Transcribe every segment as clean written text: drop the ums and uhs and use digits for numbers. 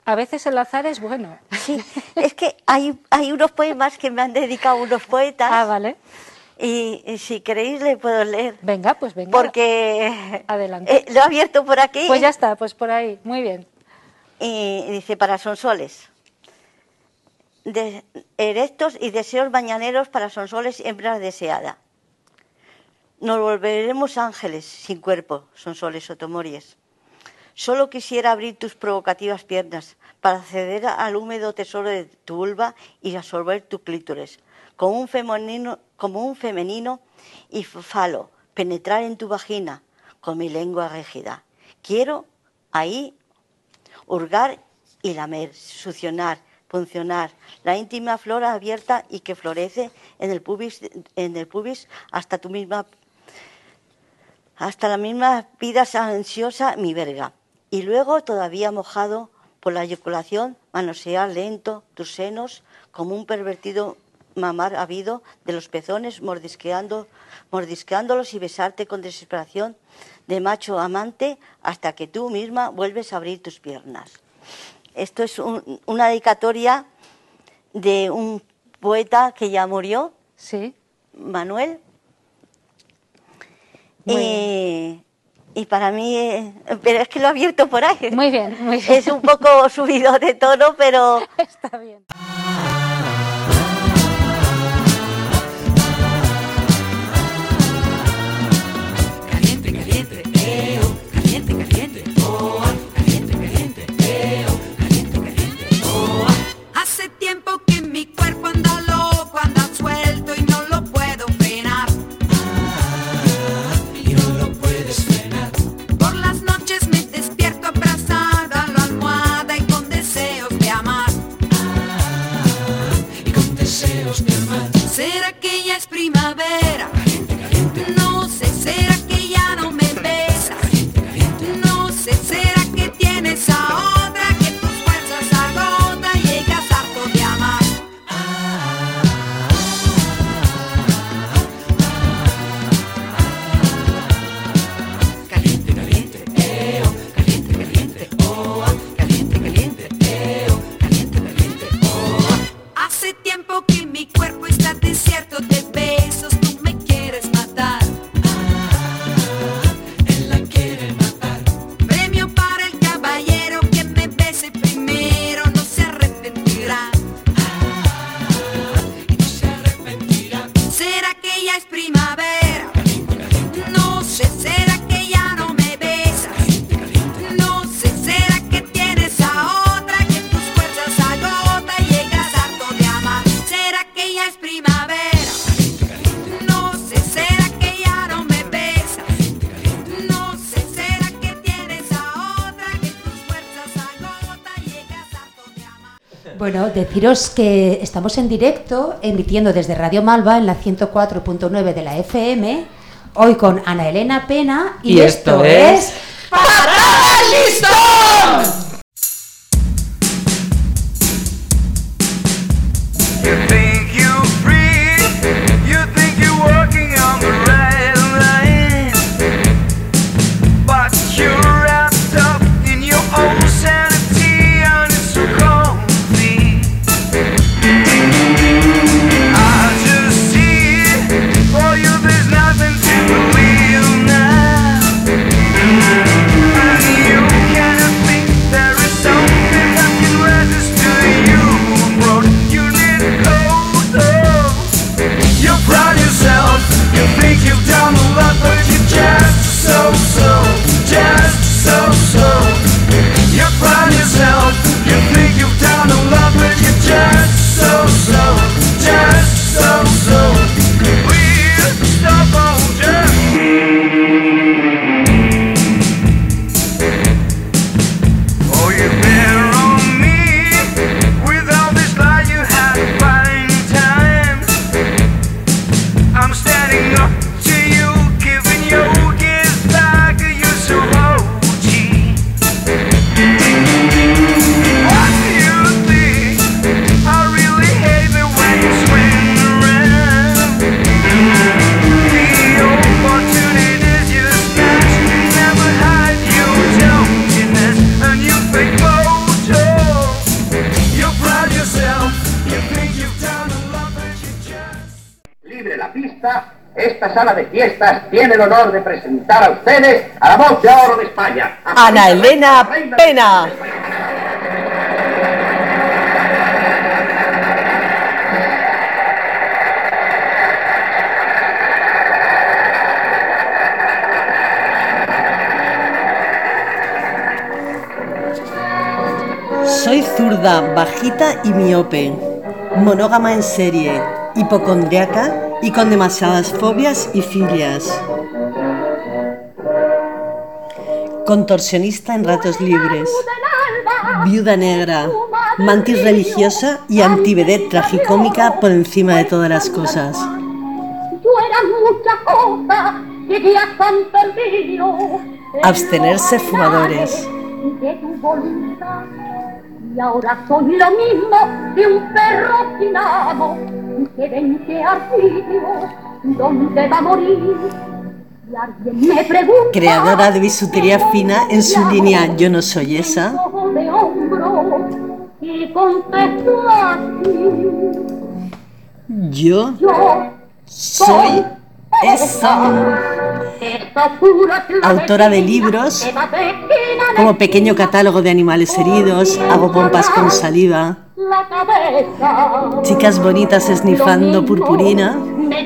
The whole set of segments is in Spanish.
A veces el azar es bueno. Sí, es que hay unos poemas que me han dedicado unos poetas. Ah, vale. Y si queréis le puedo leer. Venga, pues venga. Porque adelante. Lo he abierto por aquí. Pues ya está, pues por ahí. Muy bien. Y dice, para Sonsoles. Erectos y deseos mañaneros para Sonsoles, hembra deseada. Nos volveremos ángeles sin cuerpo, Sonsoles Sotomories. Solo quisiera abrir tus provocativas piernas para acceder al húmedo tesoro de tu vulva y absorber tu clítoris. Como un femenino y falo, penetrar en tu vagina con mi lengua rígida. Quiero ahí hurgar y lamer, succionar, puncionar la íntima flora abierta y que florece en el pubis hasta la misma vida ansiosa mi verga. Y luego, todavía mojado por la eyaculación, manosear lento tus senos como un pervertido mamar habido de los pezones, mordisqueándolos y besarte con desesperación de macho amante hasta que tú misma vuelves a abrir tus piernas. Esto es una dedicatoria de un poeta que ya murió, sí, Manuel. Y para mí, pero es que lo he abierto por ahí. Muy bien, muy bien. Es un poco subido de tono, pero... Está bien. Caliente, caliente, caliente, caliente, oh, caliente, caliente, caliente, caliente, oh. Hace tiempo que mi cuerpo anda loco, anda suelto y no lo puedo frenar. Y no lo puedes frenar. Por las noches me despierto abrazada a la almohada y con deseos de amar. Y con deseos de amar. ¿Será que ya es primavera? Caliente, caliente. No sé, ¿será que ya no me besas? Caliente, caliente. No sé, ¿será que tienes a otra que tus fuerzas agota y llegas harto de amar? Caliente, caliente, caliente, caliente, oh, caliente, caliente, caliente, caliente, oh. Hace tiempo que mi cuerpo está desierto de besos, tú me quieres matar. Él la quiere matar. Premio para el caballero que me bese primero, no se arrepentirá. No se arrepentirá. ¿Será que ya es primavera? No sé, ¿será que ya no me besas? No sé, ¿será que tienes a otra que tus fuerzas agota y llegas harto de amar? ¿Será que ya es primavera? No sé, ¿será que ya no me besas? No sé, ¿será que tienes a otra que tus fuerzas agota y llegas harto de amar? Bueno, deciros que estamos en directo, emitiendo desde Radio Malva en la 104.9 de la FM, hoy con Ana Elena Pena Y esto es ¡Patada al Listón! You think you're free, you think you're walking on the right line, but you're wrapped up in your own sanity and it's so comfy. I just see it, for you there's nothing to believe now, and you cannot think there is something that can register you, bro. You need clothes. You proud yourself, you think you've done a lot, but you just so. You proud yourself, you think you've done a lot, but you just so. We'll stop all just. Oh, you better on me with all this lie you had to find time. I'm standing up to you, giving you gifts back. You're so OG. What do you think? la pista, esta sala de fiestas tiene el honor de presentar a ustedes a la voz de oro de España. Ana Elena Pena. Soy zurda, bajita y miope, monógama en serie, hipocondriaca y con demasiadas fobias y filias. Contorsionista en ratos libres, viuda negra, mantis religiosa y antivedette tragicómica por encima de todas las cosas. Abstenerse fumadores. Y ahora soy lo mismo que un perro sin amo, que ven que arcillo, ¿dónde va a morir? Y alguien me pregunta, creadora de bisutería fina en su línea Yo no soy esa. de hombro, y contesto así, Yo yo soy esa. Autora de libros como Pequeño catálogo de animales heridos, Hago pompas con saliva, Chicas bonitas esnifando purpurina,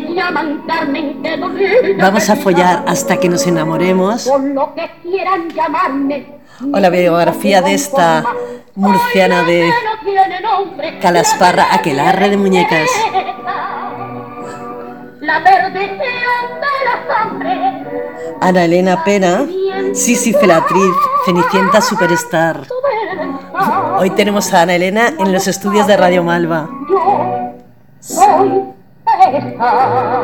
Vamos a follar hasta que nos enamoremos, o la biografía de esta murciana de Calasparra, Aquelarre de muñecas. La perdición de la sangre. Ana Elena Pena, Sisi Felatriz, Cenicienta Superstar. Hoy tenemos a Ana Elena en los estudios de Radio Malva. Yo soy esta.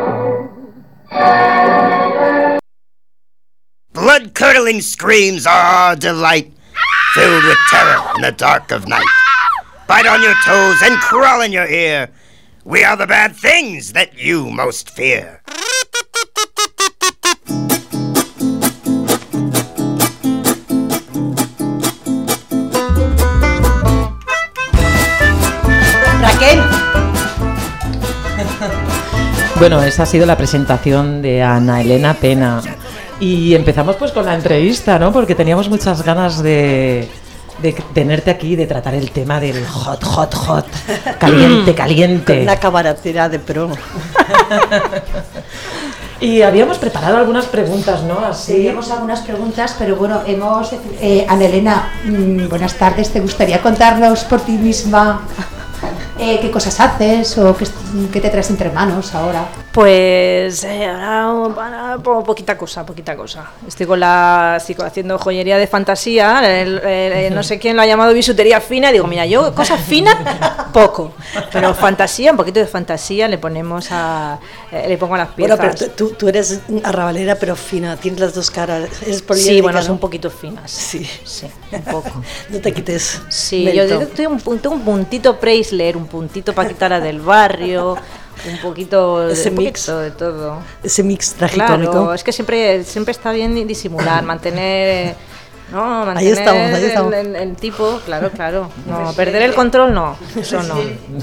Blood-curdling screams are our delight, filled with terror in the dark of night. Bite on your toes and crawl in your ear. We are the bad things that you most fear. Raquel. Bueno, esa ha sido la presentación de Ana Elena Pena. Y empezamos pues con la entrevista, ¿no? Porque teníamos muchas ganas de tenerte aquí, de tratar el tema del hot, caliente, caliente. Con una camaratera de pro. Y habíamos preparado algunas preguntas, ¿no? Así. Teníamos algunas preguntas, pero bueno, Ana Elena, buenas tardes. ¿Te gustaría contarnos por ti misma qué cosas haces o qué te traes entre manos ahora? Pues ahora poquita cosa. Estoy haciendo joyería de fantasía, no sé quién lo ha llamado bisutería fina, digo, mira, yo cosas finas, poco, pero fantasía, un poquito de fantasía le pongo a las piezas. Bueno, pero tú eres arrabalera pero fina, tienes las dos caras, eres poliédrica. Sí, bueno, ¿no? son un poquito finas. Sí, un poco. No te quites. Sí, mérito. yo tengo un puntito Preisler, un puntito Paquita del barrio, un poquito de todo. Ese mix tragicómico. Claro, es que siempre está bien disimular, mantener ahí estamos. El tipo, claro. No, perder el control no, eso no.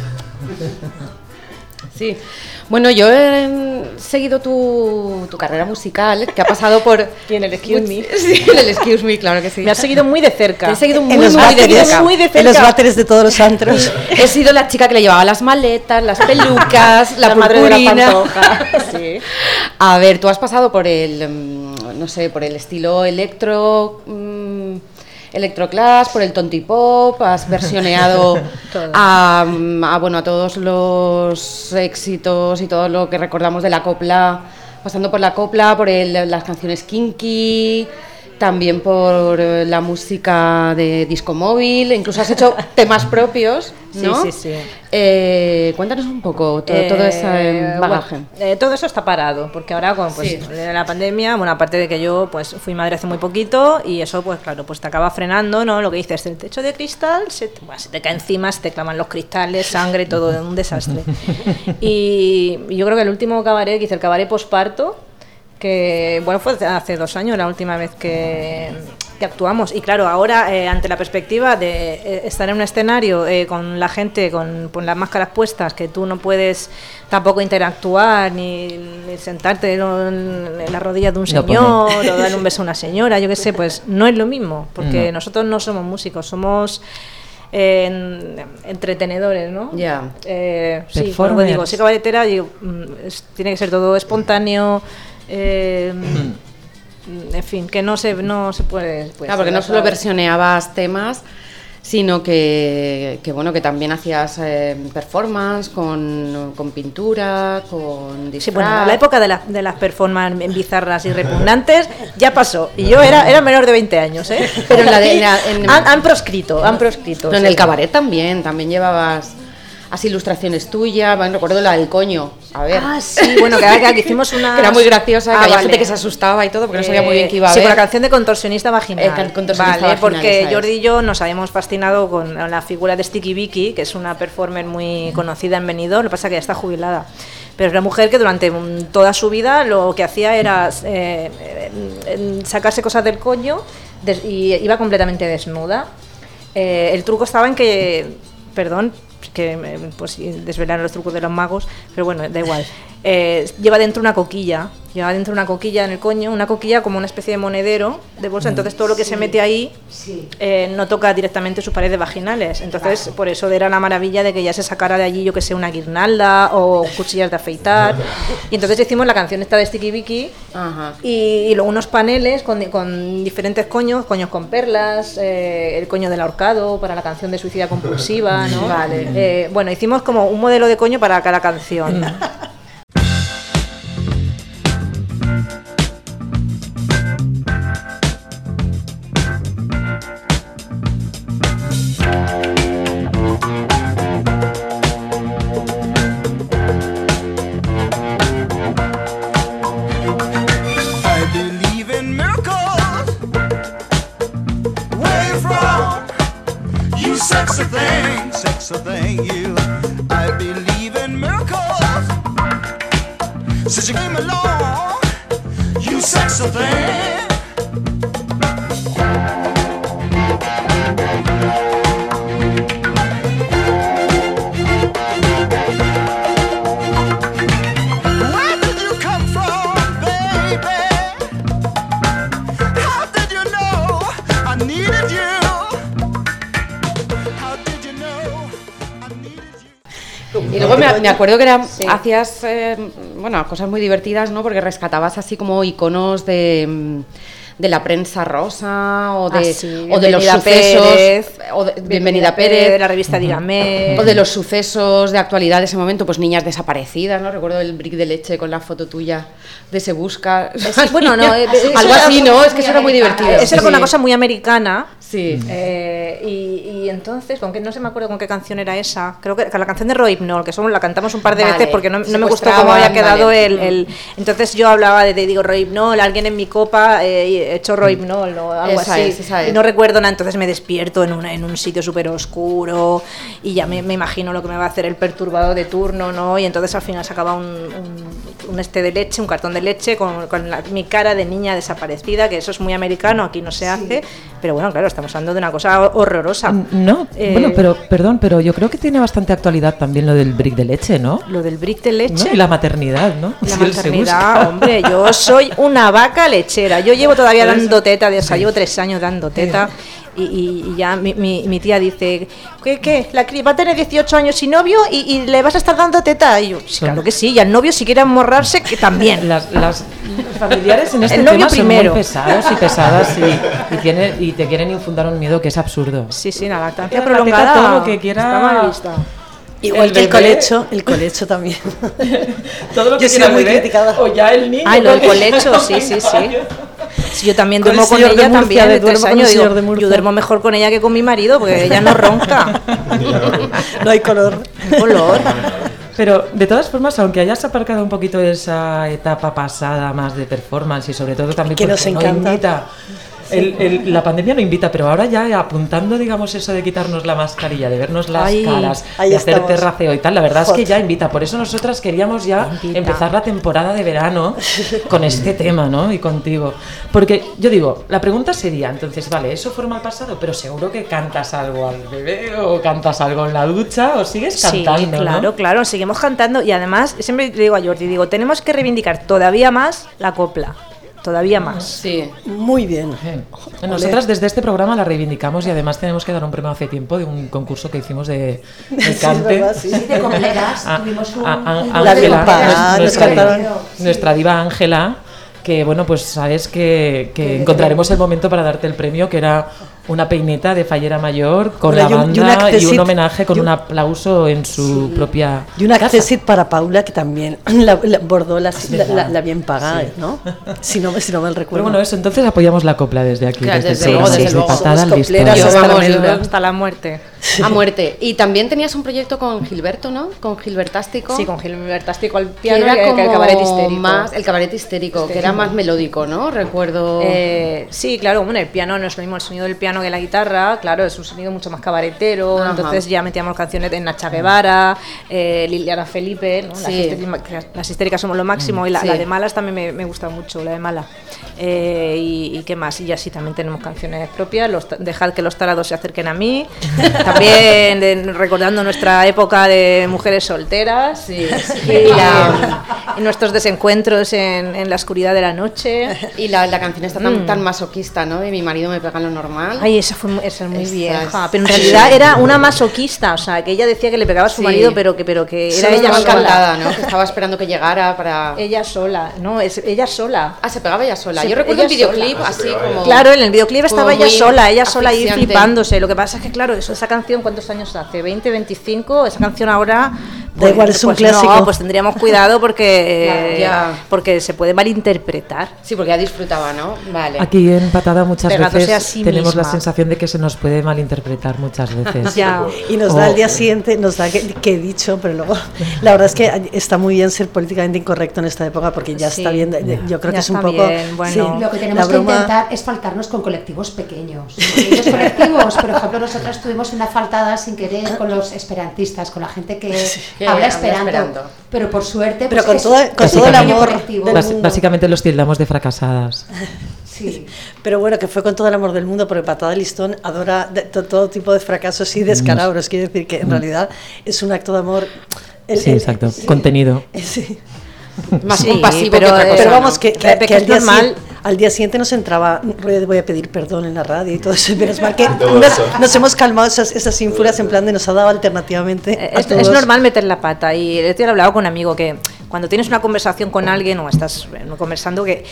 Sí. Bueno, yo he seguido tu carrera musical, que ha pasado por... ¿Y en el Excuse Me? Sí, en el Excuse Me, claro que sí. Me has seguido muy de cerca. Te he seguido muy de cerca. En los váteres de todos los antros. He sido la chica que le llevaba las maletas, las pelucas, la madre de la purpurina. pantoja. Sí. A ver, tú has pasado por el, por el estilo electroclass, por el tontipop, has versioneado a todos los éxitos y todo lo que recordamos de la copla, pasando por la copla, por las canciones kinky, también por la música de disco móvil, incluso has hecho temas propios, ¿no? Sí. Cuéntanos un poco todo ese bagaje. Bueno, todo eso está parado, porque ahora con la pandemia, aparte de que yo pues fui madre hace muy poquito y eso pues claro, pues te acaba frenando, ¿no? Lo que dices, el techo de cristal se te cae encima, se te clavan los cristales, sangre, todo, un desastre. Y yo creo que el último cabaret que hice, el cabaret posparto, que bueno, fue hace 2 años la última vez que que actuamos. Y claro, ahora ante la perspectiva de estar en un escenario con la gente con las máscaras puestas, que tú no puedes tampoco interactuar ni sentarte en la rodilla de un señor o darle un beso a una señora, yo qué sé, pues no es lo mismo, porque nosotros no somos músicos, somos entretenedores, ¿no? Ya. Sí, como digo, soy cabaretera, digo, tiene que ser todo espontáneo. En fin, que no se puede. Claro, porque no solo versioneabas temas, sino que bueno, que también hacías performance con pintura, con disfraz. Sí, bueno, la época de las performances bizarras y repugnantes ya pasó. Y yo era menor de 20 años, ¿eh? Pero han proscrito. No, en el cabaret también llevabas así ilustraciones tuyas, recuerdo la del coño, a ver. Ah, sí, bueno, que hicimos una... Que era muy graciosa, que había gente que se asustaba y todo, porque no sabía muy bien qué iba a ver. Sí, con la canción de Contorsionista Vaginal. Vaginal, porque Jordi y yo nos habíamos fascinado con la figura de Sticky Vicky, que es una performer muy conocida en Benidorm, lo que pasa es que ya está jubilada. Pero es una mujer que durante toda su vida lo que hacía era sacarse cosas del coño y iba completamente desnuda. El truco estaba en que... Perdón, que pues desvelar los trucos de los magos, pero bueno, da igual. Lleva dentro una coquilla en el coño, una coquilla como una especie de monedero de bolsa, entonces todo lo que se mete ahí no toca directamente sus paredes vaginales, entonces por eso era la maravilla de que ya se sacara de allí, yo que sé, una guirnalda o cuchillas de afeitar, y entonces hicimos la canción esta de Sticky Vicky. Y luego unos paneles con diferentes coños con perlas, el coño del ahorcado para la canción de Suicida Compulsiva, ¿no? Vale. Bueno, hicimos como un modelo de coño para cada canción. Sexy thing, you. I believe in miracles. Since you came along, you sexy thing. Where did you come from, baby? How did you know I needed you? Y luego me acuerdo que hacías cosas muy divertidas, ¿no? Porque rescatabas así como iconos de la prensa rosa o de los sucesos, Bienvenida Pérez, de la revista Dígame, o de los sucesos de actualidad de ese momento, pues niñas desaparecidas, ¿no? Recuerdo el brick de leche con la foto tuya de Se Busca. Bueno, no, algo así, ¿no? Es que eso era muy divertido. Eso era una cosa muy americana. Sí. Y entonces, no se me acuerdo con qué canción era esa. Creo que la canción de Rohypnol, que la cantamos un par de veces porque no me gustó cómo había quedado el. Entonces yo hablaba digo, Rohypnol, alguien en mi copa hecho Rohypnol o algo esa así. Esa es. Y no recuerdo nada, entonces me despierto en un sitio súper oscuro y ya me imagino lo que me va a hacer el perturbado de turno, ¿no? Y entonces al final sacaba un de leche, un cartón de leche con mi cara de niña desaparecida, que eso es muy americano, aquí no se hace, pero bueno, claro, estamos hablando de una cosa horrorosa. No, bueno, pero yo creo que tiene bastante actualidad también lo del brick de leche, ¿no? Lo del brick de leche. ¿No? Y la maternidad, ¿no? La maternidad, hombre, yo soy una vaca lechera. Yo llevo todavía dando teta, llevo 3 años dando teta. Y ya mi tía dice, ¿qué? Va a tener 18 años sin novio y le vas a estar dando teta. Y yo, claro que sí, y al novio si quiere amorrarse, que también. Los familiares en este el novio tema primero. son muy pesados y pesadas y te quieren infundar un miedo que es absurdo. Sí, la lactancia prolongada, todo lo que quiera. Está mal vista. Igual que el colecho también. Todo lo que yo he sido muy criticada. O ya el niño. Lo del colecho, sí. Si yo también duermo con ella también de 3 años, digo, yo duermo mejor con ella que con mi marido porque ella no ronca. No hay color. Pero de todas formas, aunque hayas aparcado un poquito esa etapa pasada más de performance y sobre todo también que nos encanta. La pandemia no invita, pero ahora ya apuntando, digamos, eso de quitarnos la mascarilla, de vernos las caras, de hacer terraceo y tal, la verdad es que ya invita. Por eso nosotras queríamos ya empezar la temporada de verano con este tema, ¿no? Y contigo. Porque yo digo, la pregunta sería, entonces, vale, eso forma el pasado, pero seguro que cantas algo al bebé o cantas algo en la ducha o sigues cantando, claro, ¿no? Claro, seguimos cantando y además siempre le digo a Jordi, tenemos que reivindicar todavía más la copla. Todavía más. Sí, muy bien. Nosotras desde este programa la reivindicamos y además tenemos que dar un premio hace tiempo de un concurso que hicimos de cante. Sí, de copleras. Tuvimos un Ángela, nuestra diva Ángela, que bueno, pues sabes que encontraremos el momento para darte el premio, que era una peineta de Fallera Mayor con la banda y un homenaje con un aplauso en su propia y un accessit para Paula, que también la bordó la bien pagada, ¿no? Si no mal recuerdo. Pero bueno, eso, entonces apoyamos la copla desde aquí, claro, desde luego. patada al listón. Hasta la muerte. A muerte. Y también tenías un proyecto con Gilberto, ¿no? Con Gilbertástico. Sí, con Gilbertástico al piano, era como el cabaret histérico. El cabaret histérico, que era más melódico, ¿no? Recuerdo. Sí, claro, bueno, el piano no es lo mismo el sonido del piano que la guitarra, claro, es un sonido mucho más cabaretero. Ajá. Entonces ya metíamos canciones de Nacha Guevara, Liliana Felipe, ¿no? Sí. Las histéricas somos lo máximo, y la de Malas también me gusta mucho, la de Mala. Y qué más, y así también tenemos canciones propias, Dejad que los tarados se acerquen a mí, también recordando nuestra época de mujeres solteras, y nuestros desencuentros en la oscuridad de la noche. Y la canción está tan masoquista, ¿no? De Mi marido me pega lo normal. Ay, esa es muy vieja, pero en realidad era una masoquista, o sea, que ella decía que le pegaba a su marido, pero que era ella sola. Encantada, ¿no? Que estaba esperando que llegara para... Ella sola, no, es ella sola. Ah, se pegaba ella sola. Yo recuerdo el videoclip así como... Claro, en el videoclip estaba ella sola ahí flipándose. Lo que pasa es que, claro, esa canción, ¿cuántos años hace? ¿20, 25? Esa canción ahora... Da igual, es un clásico. No, pues tendríamos cuidado porque se puede malinterpretar. Sí, porque ya disfrutaba, ¿no? Vale. Aquí en Patada muchas Pegándose veces tenemos la sensación de que se nos puede malinterpretar muchas veces. Y nos da al día siguiente, nos da que he dicho, pero luego la verdad es que está muy bien ser políticamente incorrecto en esta época, porque ya está bien, yo creo que es un poco... Bueno, lo que tenemos que intentar es faltarnos con colectivos pequeños. Pequeños colectivos, por ejemplo, nosotras tuvimos una faltada sin querer con los esperantistas, con la gente que habla esperanto, pero por suerte... Pero pues con todo el amor básicamente los tildamos de fracasadas. Sí, pero bueno, que fue con todo el amor del mundo, porque Patada de Listón adora todo tipo de fracasos y descalabros. Quiere decir que en realidad es un acto de amor. Sí, exacto, contenido. Sí. Más compasivo pero, que otra cosa, pero vamos, ¿no? que al día siguiente nos entraba, voy a pedir perdón en la radio y todo eso, pero es mal que nos hemos calmado esas ínfulas en plan de nos ha dado alternativamente a todos. Es normal meter la pata, y he hablado con un amigo que cuando tienes una conversación con alguien o estás conversando, que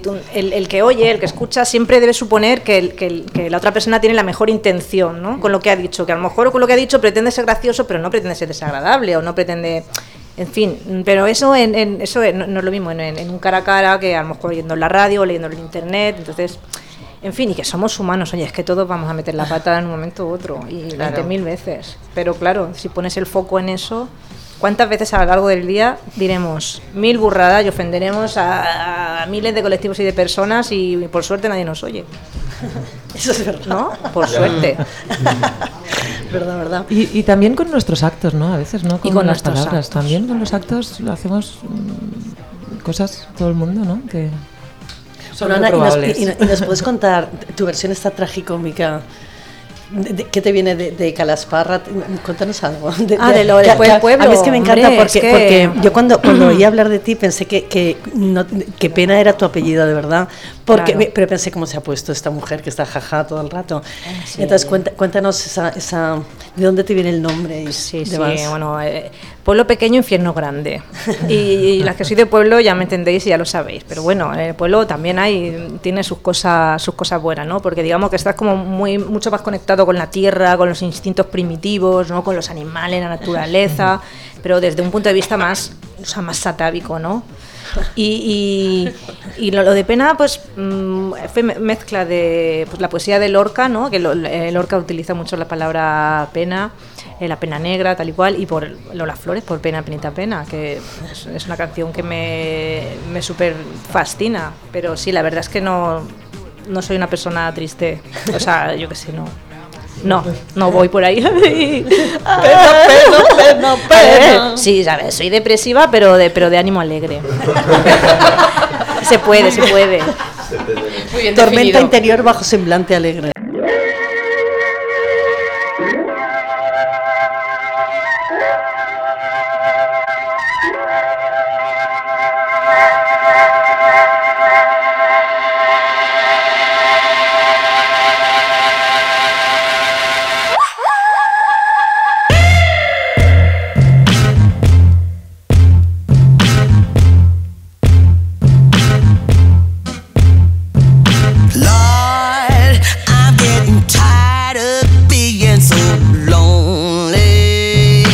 el que oye, el que escucha, siempre debe suponer que la otra persona tiene la mejor intención, ¿no? Con lo que ha dicho, que a lo mejor con lo que ha dicho pretende ser gracioso, pero no pretende ser desagradable o no pretende... En fin, pero eso no es lo mismo en un cara a cara que a lo mejor oyendo en la radio o leyendo en internet. Entonces, en fin, y que somos humanos. Oye, es que todos vamos a meter la pata en un momento u otro, y 20.000 veces. Pero claro, si pones el foco en eso, ¿cuántas veces a lo largo del día diremos 1000 burradas y ofenderemos a miles de colectivos y de personas, y por suerte nadie nos oye? Eso es verdad, ¿no? Por suerte. verdad. Y también con nuestros actos, ¿no? A veces no con las palabras, actos. también con los actos lo hacemos cosas todo el mundo, ¿no? Que son Ana, probables. y nos puedes contar tu versión esta tragicómica. ¿Qué te viene de Calasparra? Cuéntanos algo. De lo del pueblo. A mí es que me encanta, hombre, porque yo cuando oí hablar de ti pensé que Pena era tu apellido, de verdad. Porque, claro. Pero pensé cómo se ha puesto esta mujer que está jaja todo el rato. Sí. Entonces cuéntanos esa de dónde te viene el nombre. Sí, bueno, pueblo pequeño, infierno grande. Y las que soy de pueblo ya me entendéis y ya lo sabéis. Pero bueno, el pueblo también tiene sus cosas buenas, ¿no? Porque digamos que estás como mucho más conectado con la tierra, con los instintos primitivos, ¿no? Con los animales, la naturaleza, pero desde un punto de vista más satávico, ¿no? Y lo de Pena, pues fue mezcla de la poesía de Lorca, ¿no? Que Lorca utiliza mucho la palabra pena, la pena negra, tal y cual, y por Lola Flores, por Pena, Penita, Pena, que es una canción que me súper fascina, pero sí, la verdad es que no no soy una persona triste. O sea, yo qué sé, no voy por ahí. Pena. Sí, sabes, soy depresiva, pero de ánimo alegre. Se puede. Muy bien Tormenta definido. interior bajo semblante alegre. Lord, I'm getting tired of being so lonely.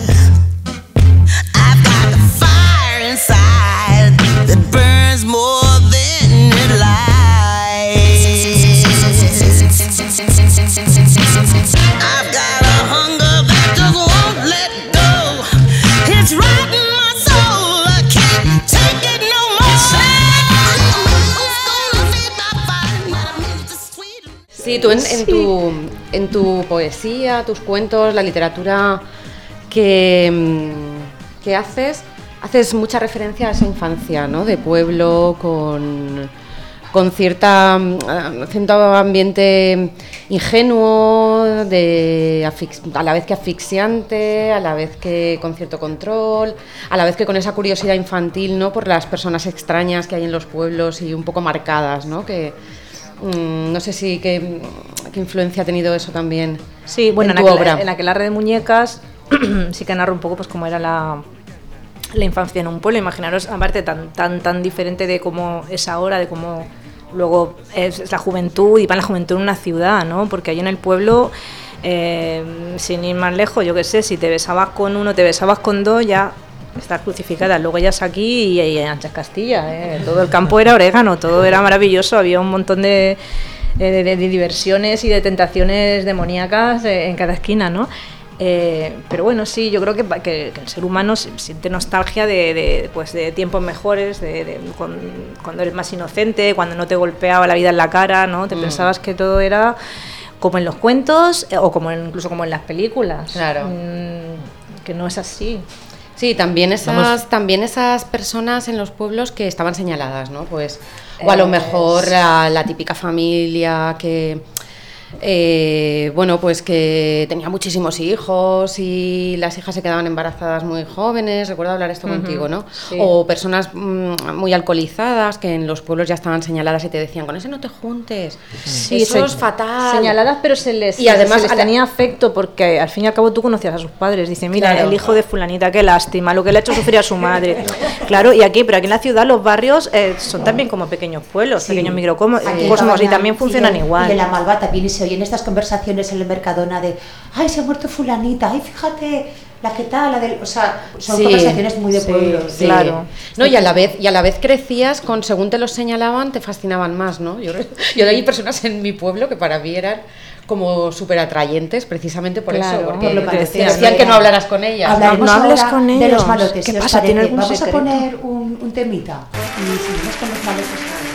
I've got the fire inside that burns more than it lights. I've got a hunger that just won't let go. It's rotting my soul. I can't take it no more. Sí, tú en tu poesía, tus cuentos, la literatura que haces mucha referencia a esa infancia, ¿no? De pueblo, con cierto ambiente ingenuo, a la vez que asfixiante, a la vez que con cierto control, a la vez que con esa curiosidad infantil, ¿no? Por las personas extrañas que hay en los pueblos y un poco marcadas, ¿no? Que no sé si qué influencia ha tenido eso también. Sí, bueno, en tu obra. En Aquelarre de muñecas sí que narro un poco pues cómo era la infancia en un pueblo. Imaginaros, aparte tan diferente de cómo es ahora, de cómo luego es la juventud, y va la juventud en una ciudad, ¿no? Porque ahí en el pueblo, sin ir más lejos, yo qué sé, si te besabas con uno, te besabas con dos, ya estás crucificada. Luego ya es aquí y en Anchas Castilla, todo el campo era orégano, todo era maravilloso, había un montón de diversiones y de tentaciones demoníacas en cada esquina, ¿no? Pero bueno, sí, yo creo que el ser humano siente nostalgia de tiempos mejores, cuando eres más inocente, cuando no te golpeaba la vida en la cara, ¿no? Te pensabas que todo era como en los cuentos o incluso como en las películas. Claro. Que no es así. Sí, también esas personas en los pueblos que estaban señaladas, ¿no? Pues, o a lo mejor la típica familia que pues que tenía muchísimos hijos y las hijas se quedaban embarazadas muy jóvenes. Recuerdo hablar esto contigo, ¿no? Sí. O personas muy alcoholizadas que en los pueblos ya estaban señaladas y te decían, con ese no te juntes, Sí, eso es fatal. Señaladas, pero se les tenía afecto, porque al fin y al cabo tú conocías a sus padres. Dice, mira, Claro. el hijo de fulanita, qué lástima, lo que le ha hecho sufrir a su madre. Claro, pero aquí en la ciudad los barrios son también como pequeños pueblos, pequeños microcosmos, Aquí en y Cabana, también funcionan y igual. Y en la Malva también se oyen estas conversaciones en el Mercadona de, ay, se ha muerto fulanita, ay, fíjate, la que tal, la del... O sea, son conversaciones muy de pueblo. Sí. Claro. No, y a la vez crecías con, según te los señalaban, te fascinaban más, ¿no? Yo hay personas en mi pueblo que para mí eran como súper atrayentes, precisamente por Claro, eso, porque por lo que decían que no hablaras con ellas. Hablaremos No hables ahora con de ellos. los malotes. ¿Qué si os pasa? ¿Tiene parece. algún Vamos secreto? a poner un temita y seguimos con los malotes.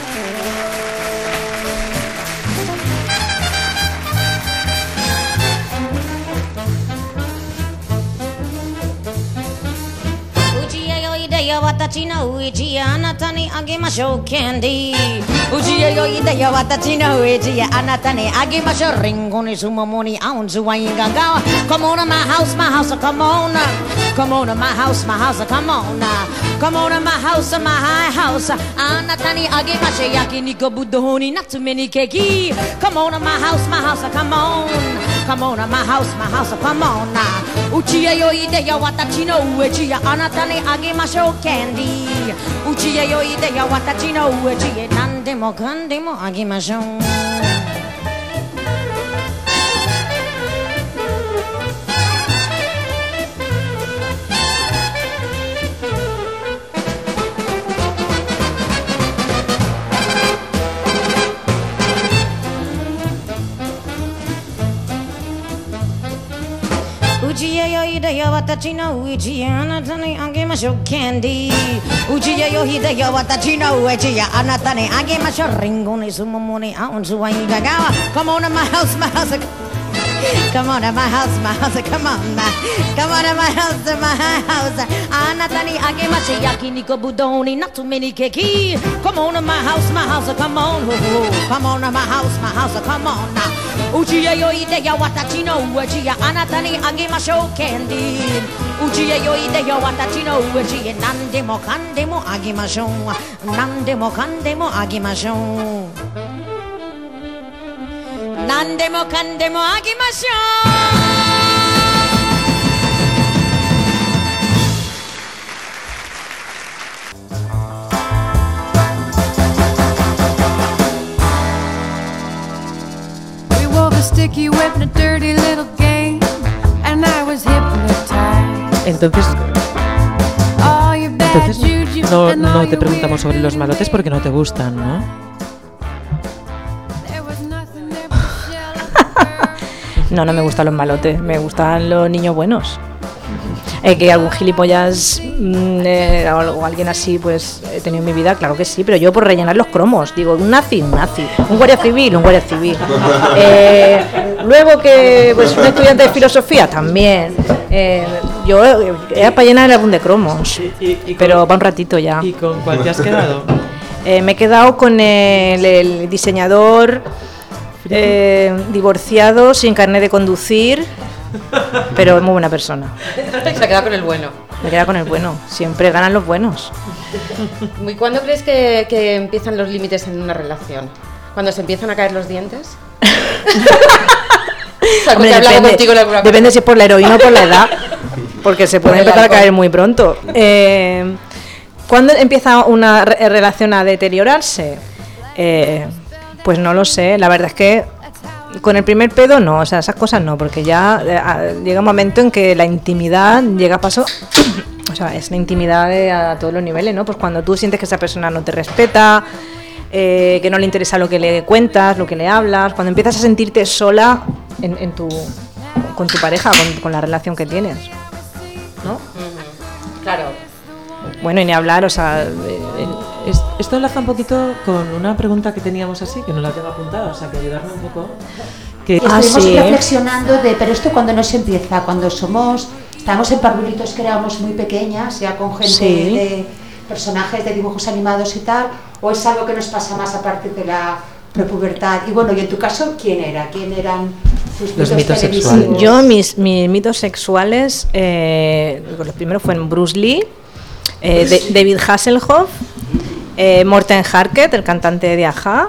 Ujiya yo ideya watachi no ujiya anata ni agimashou candy. Ujiya yo ideya watachi no ujiya anata ni agimashou ringo ni sumomo ni aunzu wa inganga. Come on to my house, come on. Come on to my house, come on. Come on to my house, anata ni agimashou yakiniku budo ni natsume ni keki. Come on to my house, come on. Come on to my house, come on. Uchiya yo ideya watachi no uchiya anata ni agimashou candy. Uchiya yo ideya watachi no uchiya nandemo kandemo agimashou. Uchiya yo hidaya watachi no uchiya anata ni agemashou candy. Uchiya yo hidaya watachi no uchiya anata ni agemashou ringo ni sumomo ni aonzu wa idagawa. Come on to my house, my house. Come on to my house, come on now. Come on to my house. Anata ni agemashi yakiniko budoni, not too many keki. Come on to my house, come on. Come on to my house, come on now. Uchiya yo ideya watachi no uchiya anata ni agemashou candy. Uchiya yo ideya watachi no uchiya nandemo kandemo agemashou. Nandemo kandemo agemashou. Nandemo kandemo agimashou. We wove a sticky whip in a dirty little game, and I was hypnotized. Entonces All your bad juju no, and no all te your preguntamos sobre los malotes porque no te gustan, ¿no? No me gustan los malotes, me gustan los niños buenos. Que algún gilipollas o alguien así pues he tenido en mi vida, claro que sí, pero yo por rellenar los cromos, digo, un nazi, un guardia civil. Luego que pues un estudiante de filosofía también. Yo era para llenar el álbum de cromos, pero para un ratito ya. ¿Y con cuál te has quedado? Me he quedado con el diseñador divorciado, sin carnet de conducir, pero es muy buena persona. Se ha quedado con el bueno. Me queda con el bueno, siempre ganan los buenos. ¿Y cuándo crees que empiezan los límites en una relación? ¿Cuando se empiezan a caer los dientes? Hombre, depende si es por la heroína o por la edad, porque se puede empezar a caer muy pronto. ¿Cuándo empieza una relación a deteriorarse? Pues no lo sé, la verdad es que con el primer pedo no, o sea, esas cosas no, porque ya llega un momento en que la intimidad llega a paso, o sea, es la intimidad a todos los niveles, ¿no? Pues cuando tú sientes que esa persona no te respeta, que no le interesa lo que le cuentas, lo que le hablas, cuando empiezas a sentirte sola con tu pareja, con la relación que tienes, ¿no? Claro. Bueno, y ni hablar, o sea... Esto enlaza un poquito con una pregunta que teníamos así, que no la tengo apuntada, o sea, que ayudarme un poco. Estuvimos reflexionando pero esto cuando nos empieza, cuando estábamos en parvulitos que éramos muy pequeñas, ya con gente de personajes de dibujos animados y tal, o es algo que nos pasa más a partir de la prepubertad. Y bueno, y en tu caso, ¿quién eran tus mitos televisivos? Yo, mis mitos sexuales, los primeros fueron Bruce Lee, David Hasselhoff, Morten Harket, el cantante de A-ha,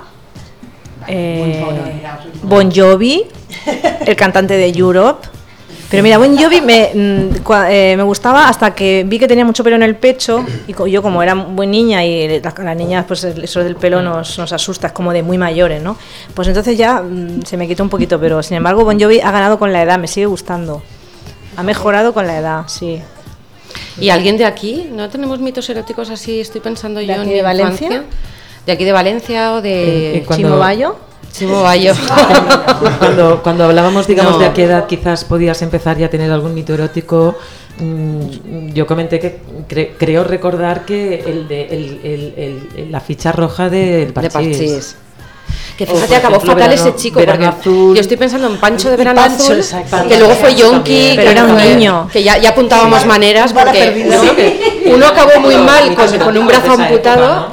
Bon Jovi, el cantante de Europe. Pero mira, Bon Jovi me gustaba hasta que vi que tenía mucho pelo en el pecho, y yo como era muy niña y las niñas pues eso del pelo nos asusta, es como de muy mayores, ¿no? Pues entonces ya se me quitó un poquito, pero sin embargo Bon Jovi ha ganado con la edad, me sigue gustando, ha mejorado con la edad, sí. ¿Y alguien de aquí? ¿No tenemos mitos eróticos así? Estoy pensando yo en mi Valencia. infancia. ¿De aquí de Valencia o de Chimo Bayo? Chimo Bayo. Cuando hablábamos, digamos, de a qué edad quizás podías empezar ya a tener algún mito erótico, yo comenté que creo recordar que la ficha roja del Parchís. Que fíjate, acabó fatal ese chico, porque azul, yo estoy pensando en Pancho de Verano Azul, que luego fue yonki, pero era un niño. Que ya apuntábamos maneras, porque uno acabó muy mal con un brazo amputado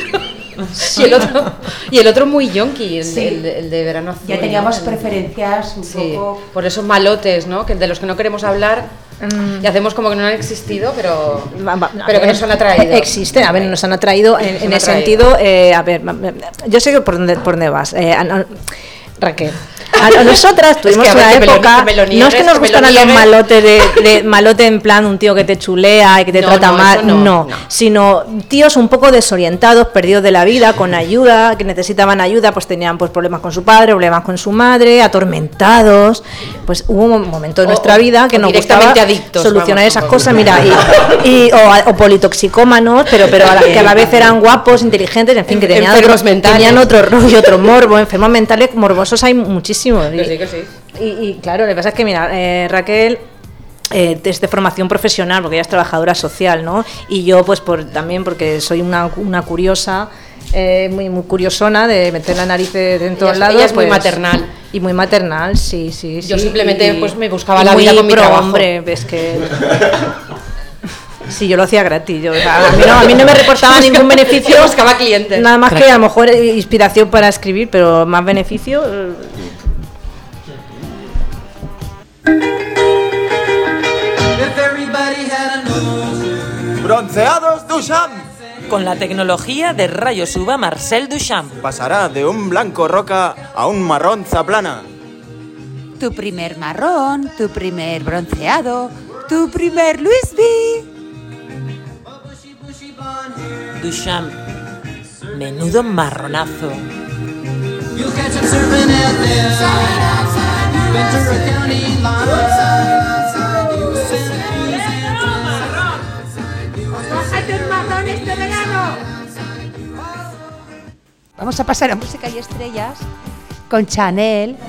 y el otro muy yonki, el de Verano Azul. Ya teníamos preferencias un poco... por esos malotes, ¿no? Que de los que no queremos hablar. Y hacemos como que no han existido, pero que nos han atraído. Existen, a ver, nos han atraído en ese sentido. A ver, yo sé que por dónde vas, Raquel. A nosotras tuvimos una época, no es que nos gustaran los malotes de malote en plan un tío que te chulea y que te trata mal, no, sino tíos un poco desorientados, perdidos de la vida, con ayuda, que necesitaban ayuda, pues tenían pues problemas con su padre, problemas con su madre, atormentados. Pues hubo un momento de nuestra vida que nos gustaba solucionar esas cosas, mira, o politoxicómanos, pero que a la vez eran guapos, inteligentes, en fin, que tenían otro rollo, otro morbo. Enfermos mentales morbosos hay muchísimos. Que sí. Y claro, lo que pasa es que, mira, Raquel desde formación profesional, porque ella es trabajadora social, ¿no? Y yo pues también porque soy una curiosa, muy curiosona de meter la nariz en todos lados. Ella es pues, muy maternal. Y muy maternal, sí. Yo simplemente pues me buscaba y la vida muy con mi pro, trabajo. hombre, es que... Sí, yo lo hacía gratis. A mí no me reportaba ningún beneficio. Buscaba clientes. Nada más que a lo mejor inspiración para escribir, pero más beneficio... Bronceados Duchamp. Con la tecnología de rayos UVA Marcel Duchamp. Pasará de un blanco roca a un marrón zaplana. Tu primer marrón, tu primer bronceado, tu primer Louis V. Duchamp. Menudo marronazo. Vamos a pasar a música y estrellas con Chanel.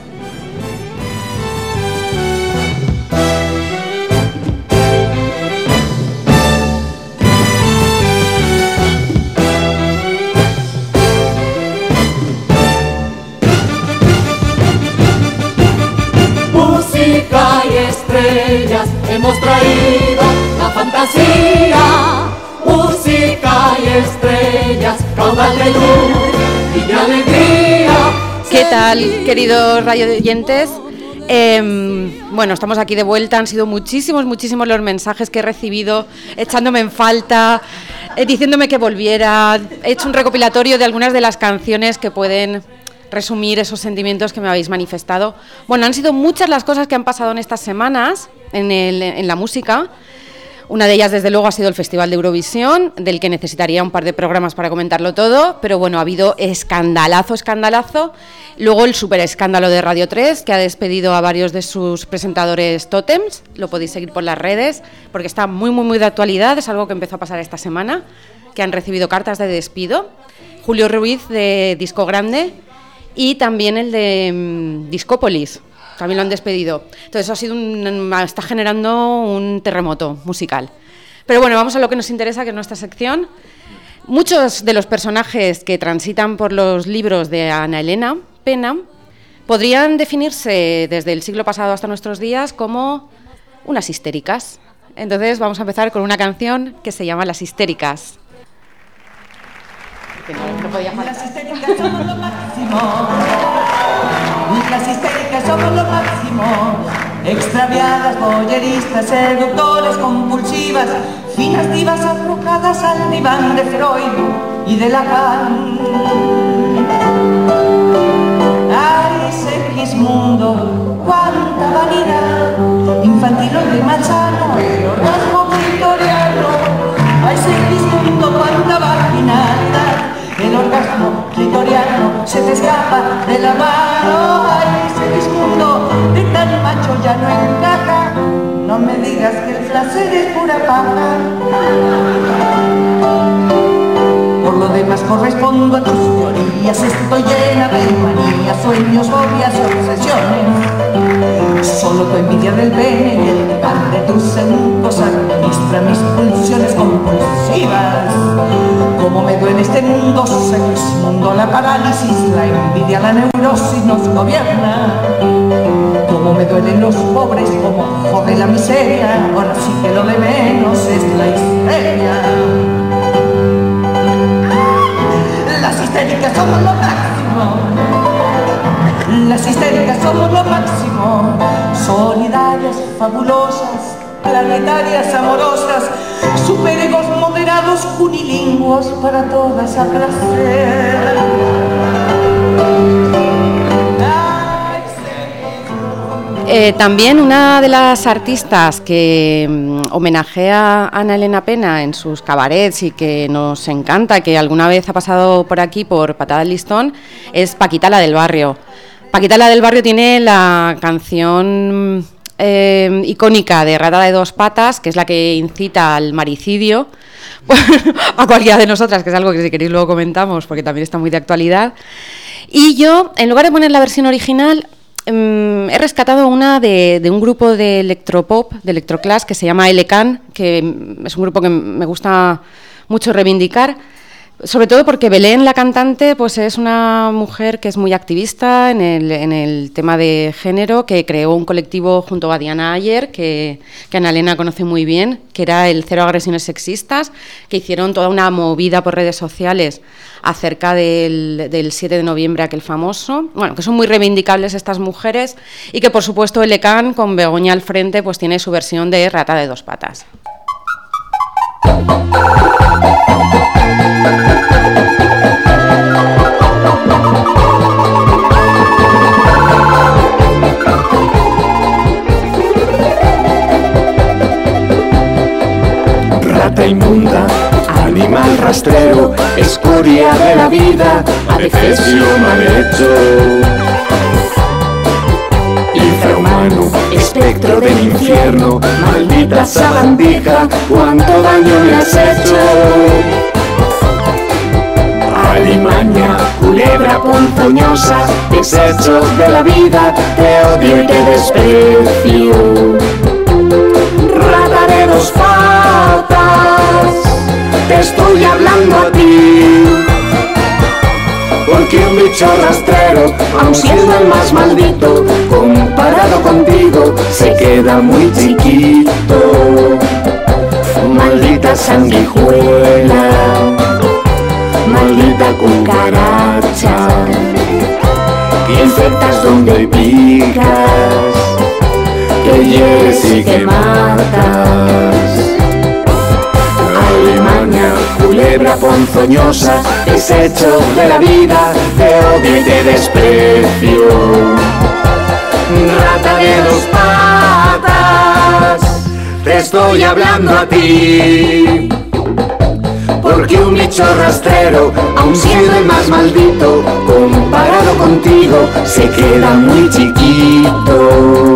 Música y estrellas, hemos traído la fantasía. Música y estrellas, caudal de luz y de alegría. ¿Qué tal, queridos radioyentes? Bueno, estamos aquí de vuelta. Han sido muchísimos los mensajes que he recibido echándome en falta, diciéndome que volviera. He hecho un recopilatorio de algunas de las canciones que pueden resumir esos sentimientos que me habéis manifestado. Bueno, han sido muchas las cosas que han pasado en estas semanas en la música. Una de ellas, desde luego, ha sido el Festival de Eurovisión, del que necesitaría un par de programas para comentarlo todo, pero bueno, ha habido escandalazo. Luego el súper escándalo de Radio 3, que ha despedido a varios de sus presentadores tótems. Lo podéis seguir por las redes, porque está muy de actualidad. Es algo que empezó a pasar esta semana, que han recibido cartas de despido. Julio Ruiz, de Disco Grande, y también el de Discópolis. También lo han despedido. Entonces eso ha sido está generando un terremoto musical. Pero bueno, vamos a lo que nos interesa, que es nuestra sección. Muchos de los personajes que transitan por los libros de Ana Elena Pena podrían definirse desde el siglo pasado hasta nuestros días como unas histéricas. Entonces vamos a empezar con una canción que se llama Las Histéricas. Que no podía faltar. Las histéricas somos lo máximo. Las histéricas somos lo máximo. Extraviadas, boyeristas, seductoras, compulsivas, finas divas arrojadas al diván de Freud y de Lacan. Ay, Segismundo, cuánta vanidad, infantil de manzano, el orgasmo victoriano. Ay, Segismundo, cuánta vaginalidad, el orgasmo clitoriano se te escapa de la mano. Ay, Segismundo, de tan macho ya no encaja. No me digas que el placer es pura paja. Por lo demás correspondo a tus teorías. Estoy llena de manías, sueños, fobias y obsesiones. Solo tu envidia del pene y el diván de tus segundos administra mis pulsiones compulsivas. Como me duele este mundo, Segismundo, la parálisis, la envidia, la neurosis nos gobierna. Como me duelen los pobres, como jode la miseria. Ahora sí que lo de menos es la histeria. Las histéricas somos lo máximo. Las histéricas somos lo máximo. Solidarias, fabulosas, planetarias, amorosas, superegos moderados, unilingüos para todas a placer. También una de las artistas que homenajea a Ana Elena Pena en sus cabarets y que nos encanta, que alguna vez ha pasado por aquí por Patada al Listón, es Paquita la del Barrio. Paquita la del Barrio tiene la canción icónica de Rata de dos patas, que es la que incita al maricidio a cualquiera de nosotras, que es algo que si queréis luego comentamos porque también está muy de actualidad. Y yo, en lugar de poner la versión original, he rescatado una de un grupo de electropop, de electroclash, que se llama Elecan, que es un grupo que me gusta mucho reivindicar, sobre todo porque Belén, la cantante, pues es una mujer que es muy activista en el tema de género, que creó un colectivo junto a Diana Ayer, que Ana Elena conoce muy bien, que era el Cero Agresiones Sexistas, que hicieron toda una movida por redes sociales acerca del 7 de noviembre, aquel famoso. Bueno, que son muy reivindicables estas mujeres y que, por supuesto, Elecan, con Begoña al frente, pues tiene su versión de Rata de dos patas. Rata inmunda, animal rastrero, escoria de la vida, adefesio mal hecho. Infrahumano, espectro del infierno, maldita sabandija, cuánto daño le has hecho. Alimaña, culebra ponzoñosa, desecho de la vida, te odio y te desprecio. Rata de dos patas, te estoy hablando a ti. Porque un bicho rastrero, aun siendo el más maldito, comparado contigo, se queda muy chiquito. Maldita sanguijuela, maldita cucaracha, que infectas donde picas, que hieres y que matas. Alimaña, culebra ponzoñosa, desecho de la vida, te odio y te desprecio. Rata de dos patas, te estoy hablando a ti. Porque un bicho rastrero, aun siendo el más maldito, comparado contigo, se queda muy chiquito.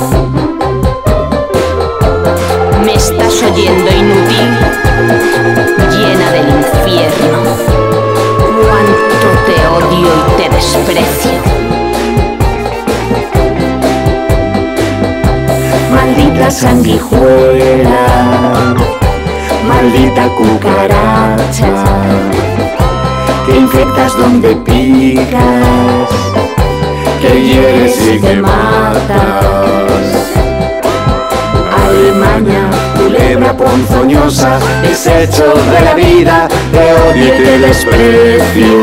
¿Me estás oyendo, inútil? Llena del infierno. Cuánto te odio y te desprecio. Maldita sanguijuela, maldita cucaracha, que infectas donde picas, que hieres y que matas. Alimaña, culebra ponzoñosa, desecho de la vida, te odio y te desprecio.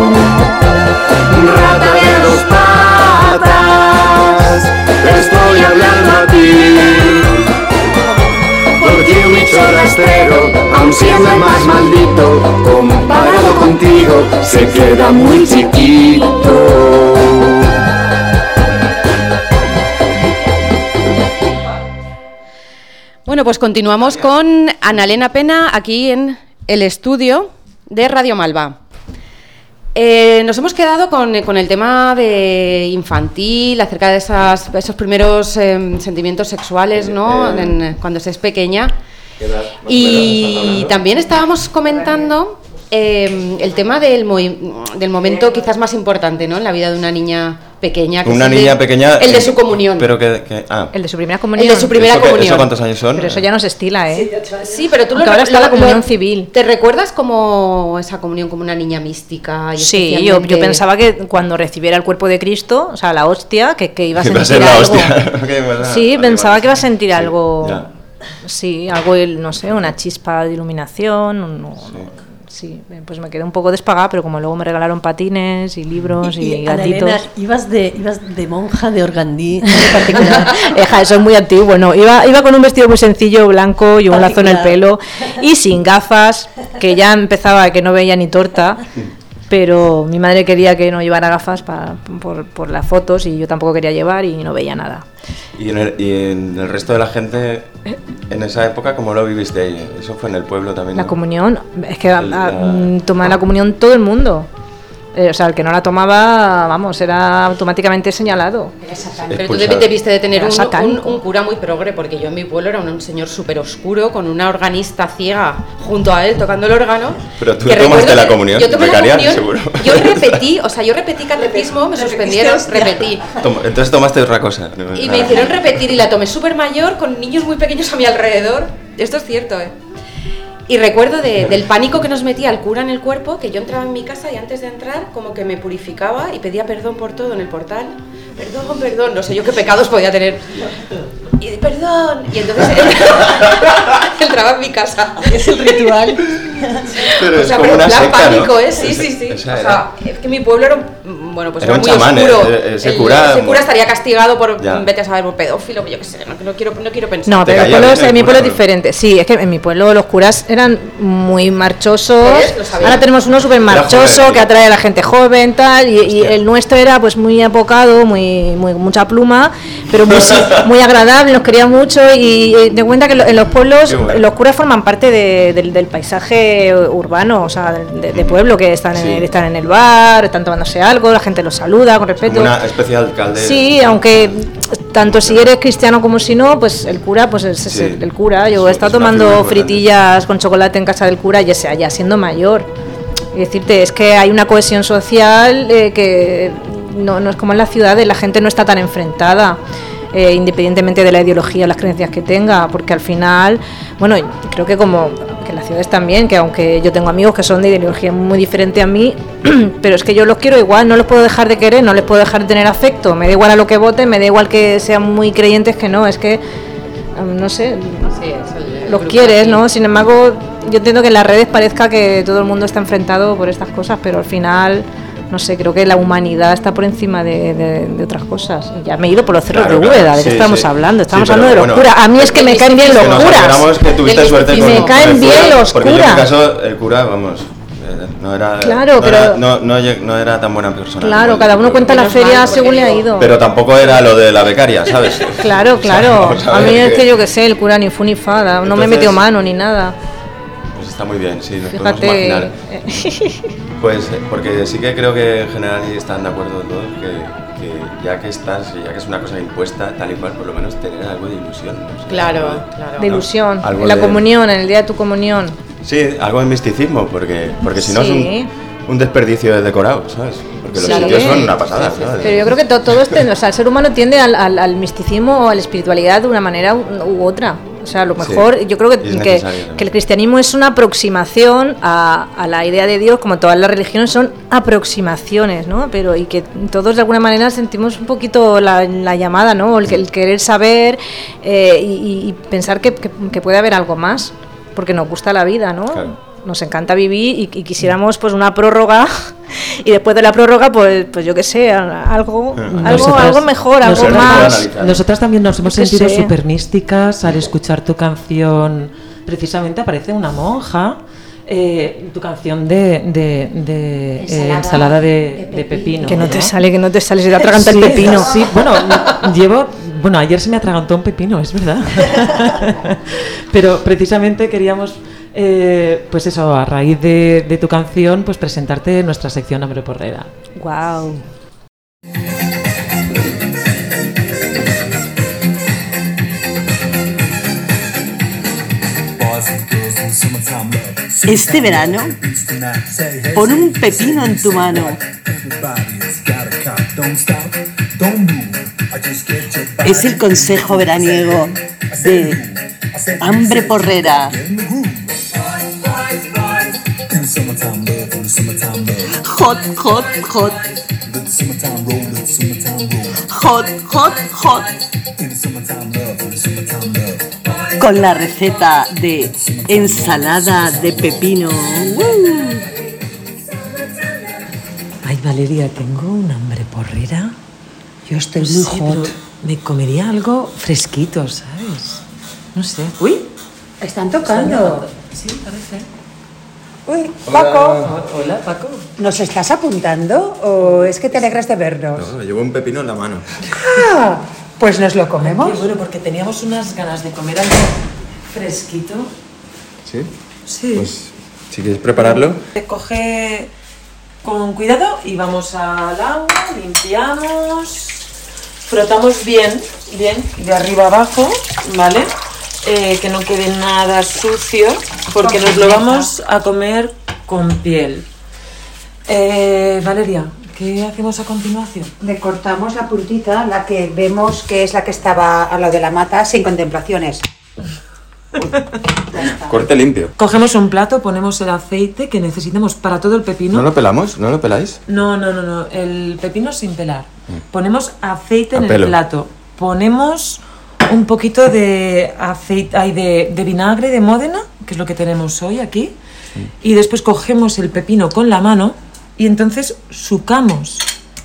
Rata de dos patas, te estoy hablando a ti. Porque un bicho rastrero, aun siendo el más maldito, comparado contigo, se queda muy chiquito. Bueno, pues continuamos con Ana Elena Pena aquí en el estudio de Radio Malva. Nos hemos quedado con el tema de infantil, acerca de esos primeros sentimientos sexuales, ¿no? Cuando se es pequeña. Y también estábamos comentando el tema del momento quizás más importante, ¿no? En la vida de una niña pequeña. Que una niña pequeña. El de su comunión. Pero El de su primera comunión. El de su primera comunión. ¿Eso cuántos años son? Pero eso ya no se estila, ¿eh? Sí, pero tú ahora está la comunión civil. ¿Te recuerdas como esa comunión como una niña mística? Y sí, yo pensaba que cuando recibiera el cuerpo de Cristo, o sea, la hostia, que iba a sentir ser la algo. Hostia. Sí, pensaba que iba a sentir algo. Sí, algo, no sé, una chispa de iluminación. Sí, pues me quedé un poco despagada, pero como luego me regalaron patines y libros y gatitos. Ana Elena, ibas de monja de organdí en particular. Eso es muy antiguo. No, iba con un vestido muy sencillo, blanco y un lazo en el pelo y sin gafas, que ya empezaba que no veía ni torta. Pero mi madre quería que no llevara gafas por las fotos y yo tampoco quería llevar y no veía nada. ¿Y en el resto de la gente en esa época cómo lo viviste ahí? Eso fue en el pueblo también, ¿no? La comunión, es que toma la comunión todo el mundo. O sea, el que no la tomaba, vamos, era automáticamente señalado. Pero tú debiste de tener un cura muy progre, porque yo en mi pueblo era un señor súper oscuro con una organista ciega junto a él tocando el órgano. Pero tú tomaste la comunión, yo tomé becaria, la comunión, seguro. Yo repetí catecismo, me suspendieron, repetí. Entonces tomaste otra cosa. Y me hicieron repetir y la tomé súper mayor con niños muy pequeños a mi alrededor. Esto es cierto, ¿eh? Y recuerdo del pánico que nos metía el cura en el cuerpo, que yo entraba en mi casa y antes de entrar como que me purificaba y pedía perdón por todo en el portal. Perdón, no sé yo qué pecados podía tener. Y perdón. Y entonces entraba en mi casa. Es el ritual. Pero es como una secta, pánico, ¿no? ¿eh? Sí. O sea, es que mi pueblo era pues era un muy chamán, oscuro. Ese cura estaría castigado por, ya. vete a saber, por pedófilo, yo qué sé, no quiero pensar. No, pero en mi pueblo es diferente. Sí, es que en mi pueblo los curas eran muy marchosos. Ahora tenemos uno súper marchoso que atrae a la gente joven, tal, y el nuestro era pues muy apocado, mucha pluma, pero muy agradable, nos quería mucho, y te cuenta que en los pueblos los curas forman parte del paisaje urbano, o sea, de pueblo, que están en el bar, están tomándose algo, la gente los saluda con respeto. Una especie de alcalde. Sí, aunque tanto si eres cristiano como si no, pues el cura pues es el cura. Yo he estado tomando fritillas con chocolate en casa del cura ya siendo mayor. Y decirte, es que hay una cohesión social que no es como en las ciudades, la gente no está tan enfrentada. Independientemente de la ideología o las creencias que tenga, porque al final, bueno, creo que como que en las ciudades también, que aunque yo tengo amigos que son de ideología muy diferente a mí, pero es que yo los quiero igual, no los puedo dejar de querer, no les puedo dejar de tener afecto, me da igual a lo que voten, me da igual que sean muy creyentes que no, es que, no sé, los quieres, ¿no? Sin embargo, yo entiendo que en las redes parezca que todo el mundo está enfrentado por estas cosas, pero al final... No sé, creo que la humanidad está por encima de otras cosas. Ya me he ido por los cerros de Úbeda, ¿de qué estamos hablando? Estamos hablando de los curas. A mí es que me caen bien los curas. Que tuviste suerte me caen bien los porque curas. En mi caso, el cura, vamos, no era, claro, no era tan buena persona. Claro, cada uno cuenta la feria según le ha ido. Pero tampoco era lo de la becaria, ¿sabes? Claro. A mí es que yo que sé, el cura ni fu ni fa, no me metió mano ni nada. Pues está muy bien, sí, nos Fíjate. podemos imaginar. Pues porque sí que creo que en general están de acuerdo todos que ya que es una cosa impuesta tal y cual, por lo menos tener algo de ilusión, ¿no? O sea, claro. De ilusión, algo en la comunión, en el día de tu comunión. Sí, algo de misticismo, porque si no es un desperdicio de decorado, ¿sabes? Porque los sitios son una pasada, ¿sabes? Pero yo creo que todo o sea, el ser humano tiende al misticismo o a la espiritualidad de una manera u otra. O sea, a lo mejor yo creo que el cristianismo es una aproximación a la idea de Dios, como todas las religiones son aproximaciones, ¿no? Pero y que todos de alguna manera sentimos un poquito la llamada, ¿no? El querer saber y pensar que puede haber algo más, porque nos gusta la vida, ¿no? Claro. Nos encanta vivir y quisiéramos pues una prórroga y después de la prórroga pues yo qué sé, algo mejor, algo más. Nosotras también nos hemos sentido súper místicas al escuchar tu canción. Precisamente aparece una monja, tu canción de ensalada de pepino. Que no te sale, se te atraganta el pepino. Sí, bueno, ayer se me atragantó un pepino, es verdad. Pero precisamente queríamos... pues eso, a raíz de tu canción, pues presentarte nuestra sección Hambre Porrera. Wow. Este verano, pon un pepino en tu mano. Es el consejo veraniego de Hambre Porrera. Hot, hot, hot. Hot, hot, hot. Con la receta de ensalada de pepino. Ay, Valeria, tengo un hambre porrera. Yo estoy muy hot. Me comería algo fresquito, ¿sabes? No sé. Uy, están tocando. Sí, parece. Uy, Paco. Hola, Paco. ¿Nos estás apuntando o es que te alegras de vernos? No, llevo un pepino en la mano. Ah, pues nos lo comemos. Qué bueno, porque teníamos unas ganas de comer algo fresquito. ¿Sí? Sí. Pues, si quieres prepararlo. Coge con cuidado y vamos al agua, limpiamos, frotamos bien, de arriba abajo, ¿vale? Que no quede nada sucio, porque nos lo vamos a comer con piel. Valeria, ¿qué hacemos a continuación? Le cortamos la puntita, la que vemos que es la que estaba a lo de la mata, sin contemplaciones. Corte limpio. Cogemos un plato, ponemos el aceite que necesitemos para todo el pepino. ¿No lo pelamos? ¿No lo peláis? No, el pepino sin pelar. Ponemos aceite A en pelo. el plato. Ponemos un poquito de aceite, de vinagre de Módena, que es lo que tenemos hoy aquí. Y después cogemos el pepino con la mano y entonces sucamos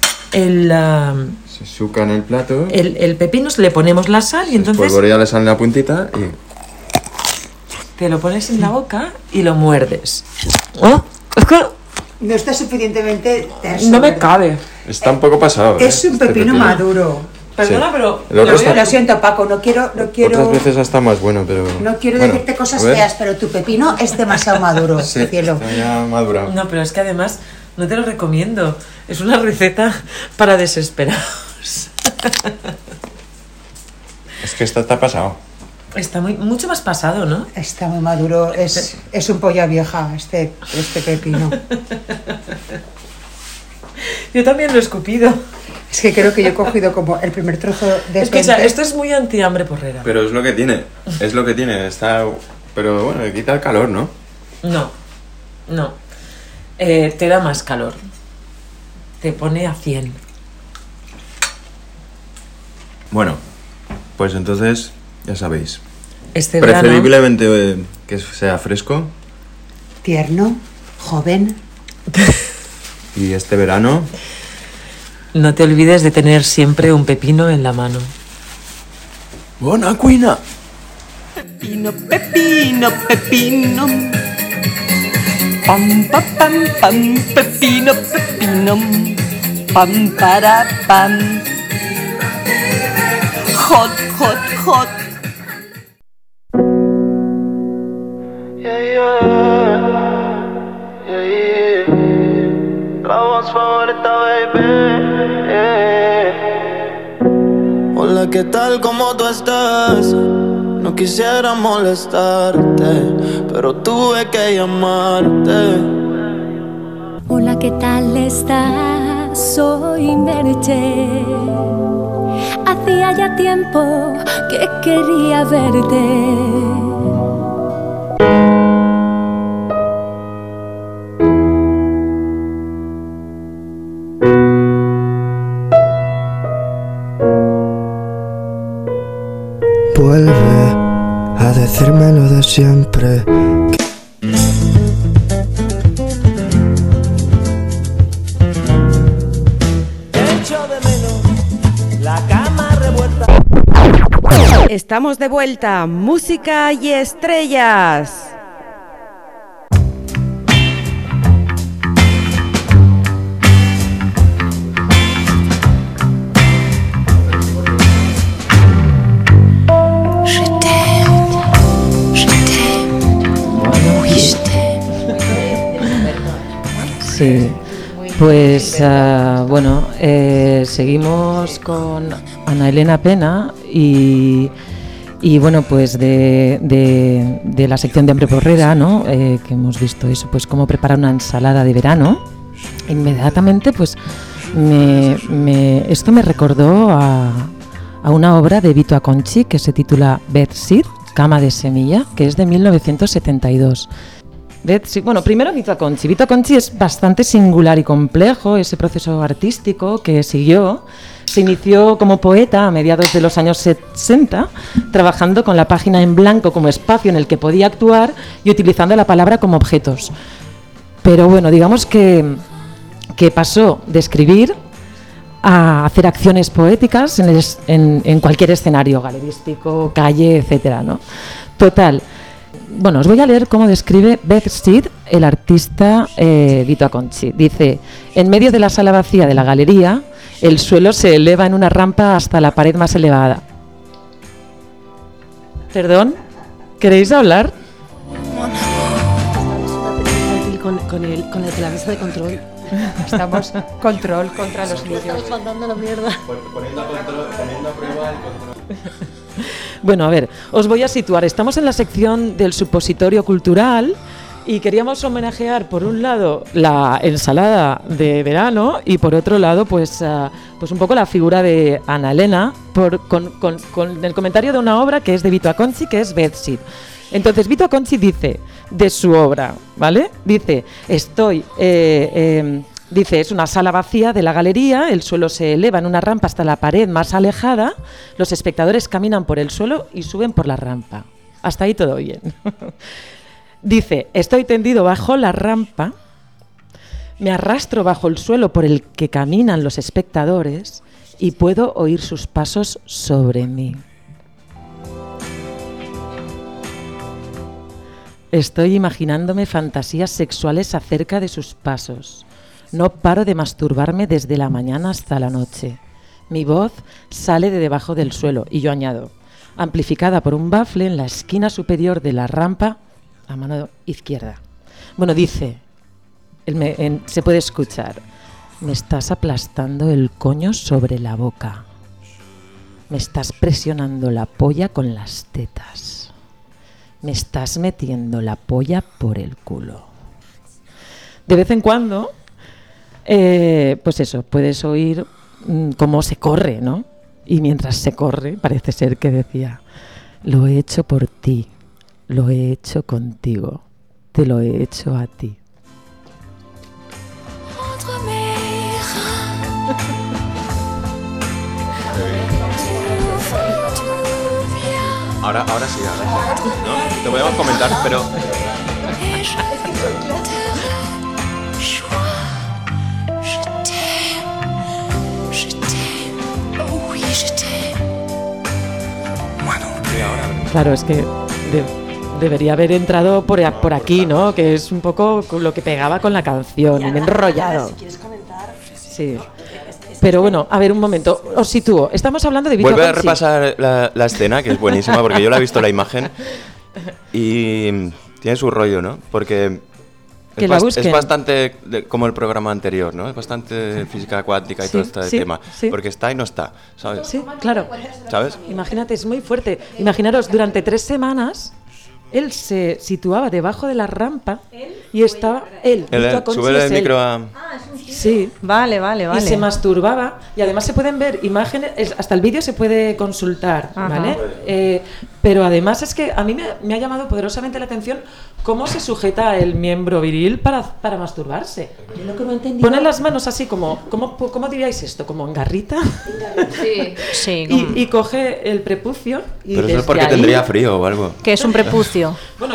Se suca en el plato. el pepino, le ponemos la sal y entonces Polvorea la sal en la puntita y... te lo pones en la boca y lo muerdes. Oh, es que No está suficientemente terso. no me ¿verdad? cabe. Está un poco pasado. Es un pepino maduro. Perdona, Sí. pero El otro está- Lo siento, Paco, no quiero Otras veces hasta más bueno, pero... no quiero Bueno, decirte cosas a ver. feas, pero tu pepino es demasiado maduro, Sí, cielo. está ya madurado. No, pero es que además no te lo recomiendo. Es una receta para desesperados. Es que está pasado. Está mucho más pasado, ¿no? Está muy maduro, es un polla vieja este pepino. Yo también lo he escupido. Es que creo que yo he cogido como el primer trozo de Escucha, pente. esto es muy anti-hambre porrera. Pero es lo que tiene. Es lo que tiene. Está... Pero bueno, le quita el calor, ¿no? No. Te da más calor. Te pone a 100. Bueno, pues entonces, ya sabéis. Este verano, Preferiblemente que sea fresco. Tierno, joven. Y este verano... no te olvides de tener siempre un pepino en la mano. ¡Bona cuina! Pepino, pepino, pepino. Pam, pam, pam, pam, pepino, pepino. Pam, para, pam. Hot, hot, hot. La voz favorita, baby. Hola, ¿qué tal? ¿Cómo tú estás? No quisiera molestarte, pero tuve que llamarte. Hola, ¿qué tal estás? Soy Merche. Hacía ya tiempo que quería verte. Vuelve a decirme lo de siempre. Echo de menos la cama revuelta. Estamos de vuelta, música y estrellas. Sí. Pues bueno, seguimos con Ana Elena Pena y bueno, pues de la sección de hambre porrera, ¿no? Que hemos visto eso, pues cómo preparar una ensalada de verano. Inmediatamente, pues esto me recordó a una obra de Vito Acconci que se titula Bedseed, cama de semilla, que es de 1972. Bueno, primero Vito Acconci. Vito Acconci es bastante singular y complejo, ese proceso artístico que siguió. Se inició como poeta a mediados de los años 60, trabajando con la página en blanco como espacio en el que podía actuar y utilizando la palabra como objetos. Pero bueno, digamos que pasó de escribir a hacer acciones poéticas en cualquier escenario galerístico, calle, etcétera, ¿no? Total. Bueno, os voy a leer cómo describe Bedseed el artista Vito Acconci. Dice: en medio de la sala vacía de la galería, el suelo se eleva en una rampa hasta la pared más elevada. ¿Perdón? ¿Queréis hablar? con el de la mesa de control. Estamos control contra los niños. Estamos mandando la mierda. Poniendo a prueba el control. Bueno, a ver, os voy a situar. Estamos en la sección del supositorio cultural y queríamos homenajear, por un lado, la ensalada de verano y, por otro lado, pues un poco la figura de Ana Elena con el comentario de una obra que es de Vito Acconci, que es Bedsit. Entonces, Vito Acconci dice de su obra, ¿vale? Dice, dice, es una sala vacía de la galería, el suelo se eleva en una rampa hasta la pared más alejada, los espectadores caminan por el suelo y suben por la rampa. Hasta ahí todo bien. Dice, estoy tendido bajo la rampa, me arrastro bajo el suelo por el que caminan los espectadores y puedo oír sus pasos sobre mí. Estoy imaginándome fantasías sexuales acerca de sus pasos. No paro de masturbarme desde la mañana hasta la noche. Mi voz sale de debajo del suelo y yo añado, amplificada por un bafle en la esquina superior de la rampa a mano izquierda. Bueno, dice, se puede escuchar, me estás aplastando el coño sobre la boca. Me estás presionando la polla con las tetas. Me estás metiendo la polla por el culo. De vez en cuando, pues eso, puedes oír cómo se corre, ¿no? Y mientras se corre, parece ser que decía, lo he hecho por ti, lo he hecho contigo, te lo he hecho a ti. Ahora sí, ¿no? Lo podemos comentar, pero... Claro, es que debería haber entrado por aquí, ¿no? Que es un poco lo que pegaba con la canción, y me he enrollado. Si quieres comentar. Sí. Pero bueno, a ver, un momento, os sitúo. Estamos hablando de Vito Vuelve a Acconci. repasar la escena, que es buenísima, porque yo la he visto la imagen y tiene su rollo, ¿no? Porque es bastante como el programa anterior, ¿no? Es bastante física cuántica y todo este tema. Sí. Porque está y no está, ¿sabes? Sí, claro. ¿Sabes? Imagínate, es muy fuerte. Imaginaros, durante 3 semanas... Él se situaba debajo de la rampa y estaba él. Sube el micro a... Sí. Vale. Y se masturbaba. Y además se pueden ver imágenes, hasta el vídeo se puede consultar, ¿vale? Pero además es que a mí me ha llamado poderosamente la atención cómo se sujeta el miembro viril para masturbarse. Yo lo que no entendí. Pone las manos así como, ¿cómo diríais esto? ¿Como en garrita? Sí. Y coge el prepucio. Y pero eso es porque tendría frío o algo. ¿Qué es un prepucio? Bueno,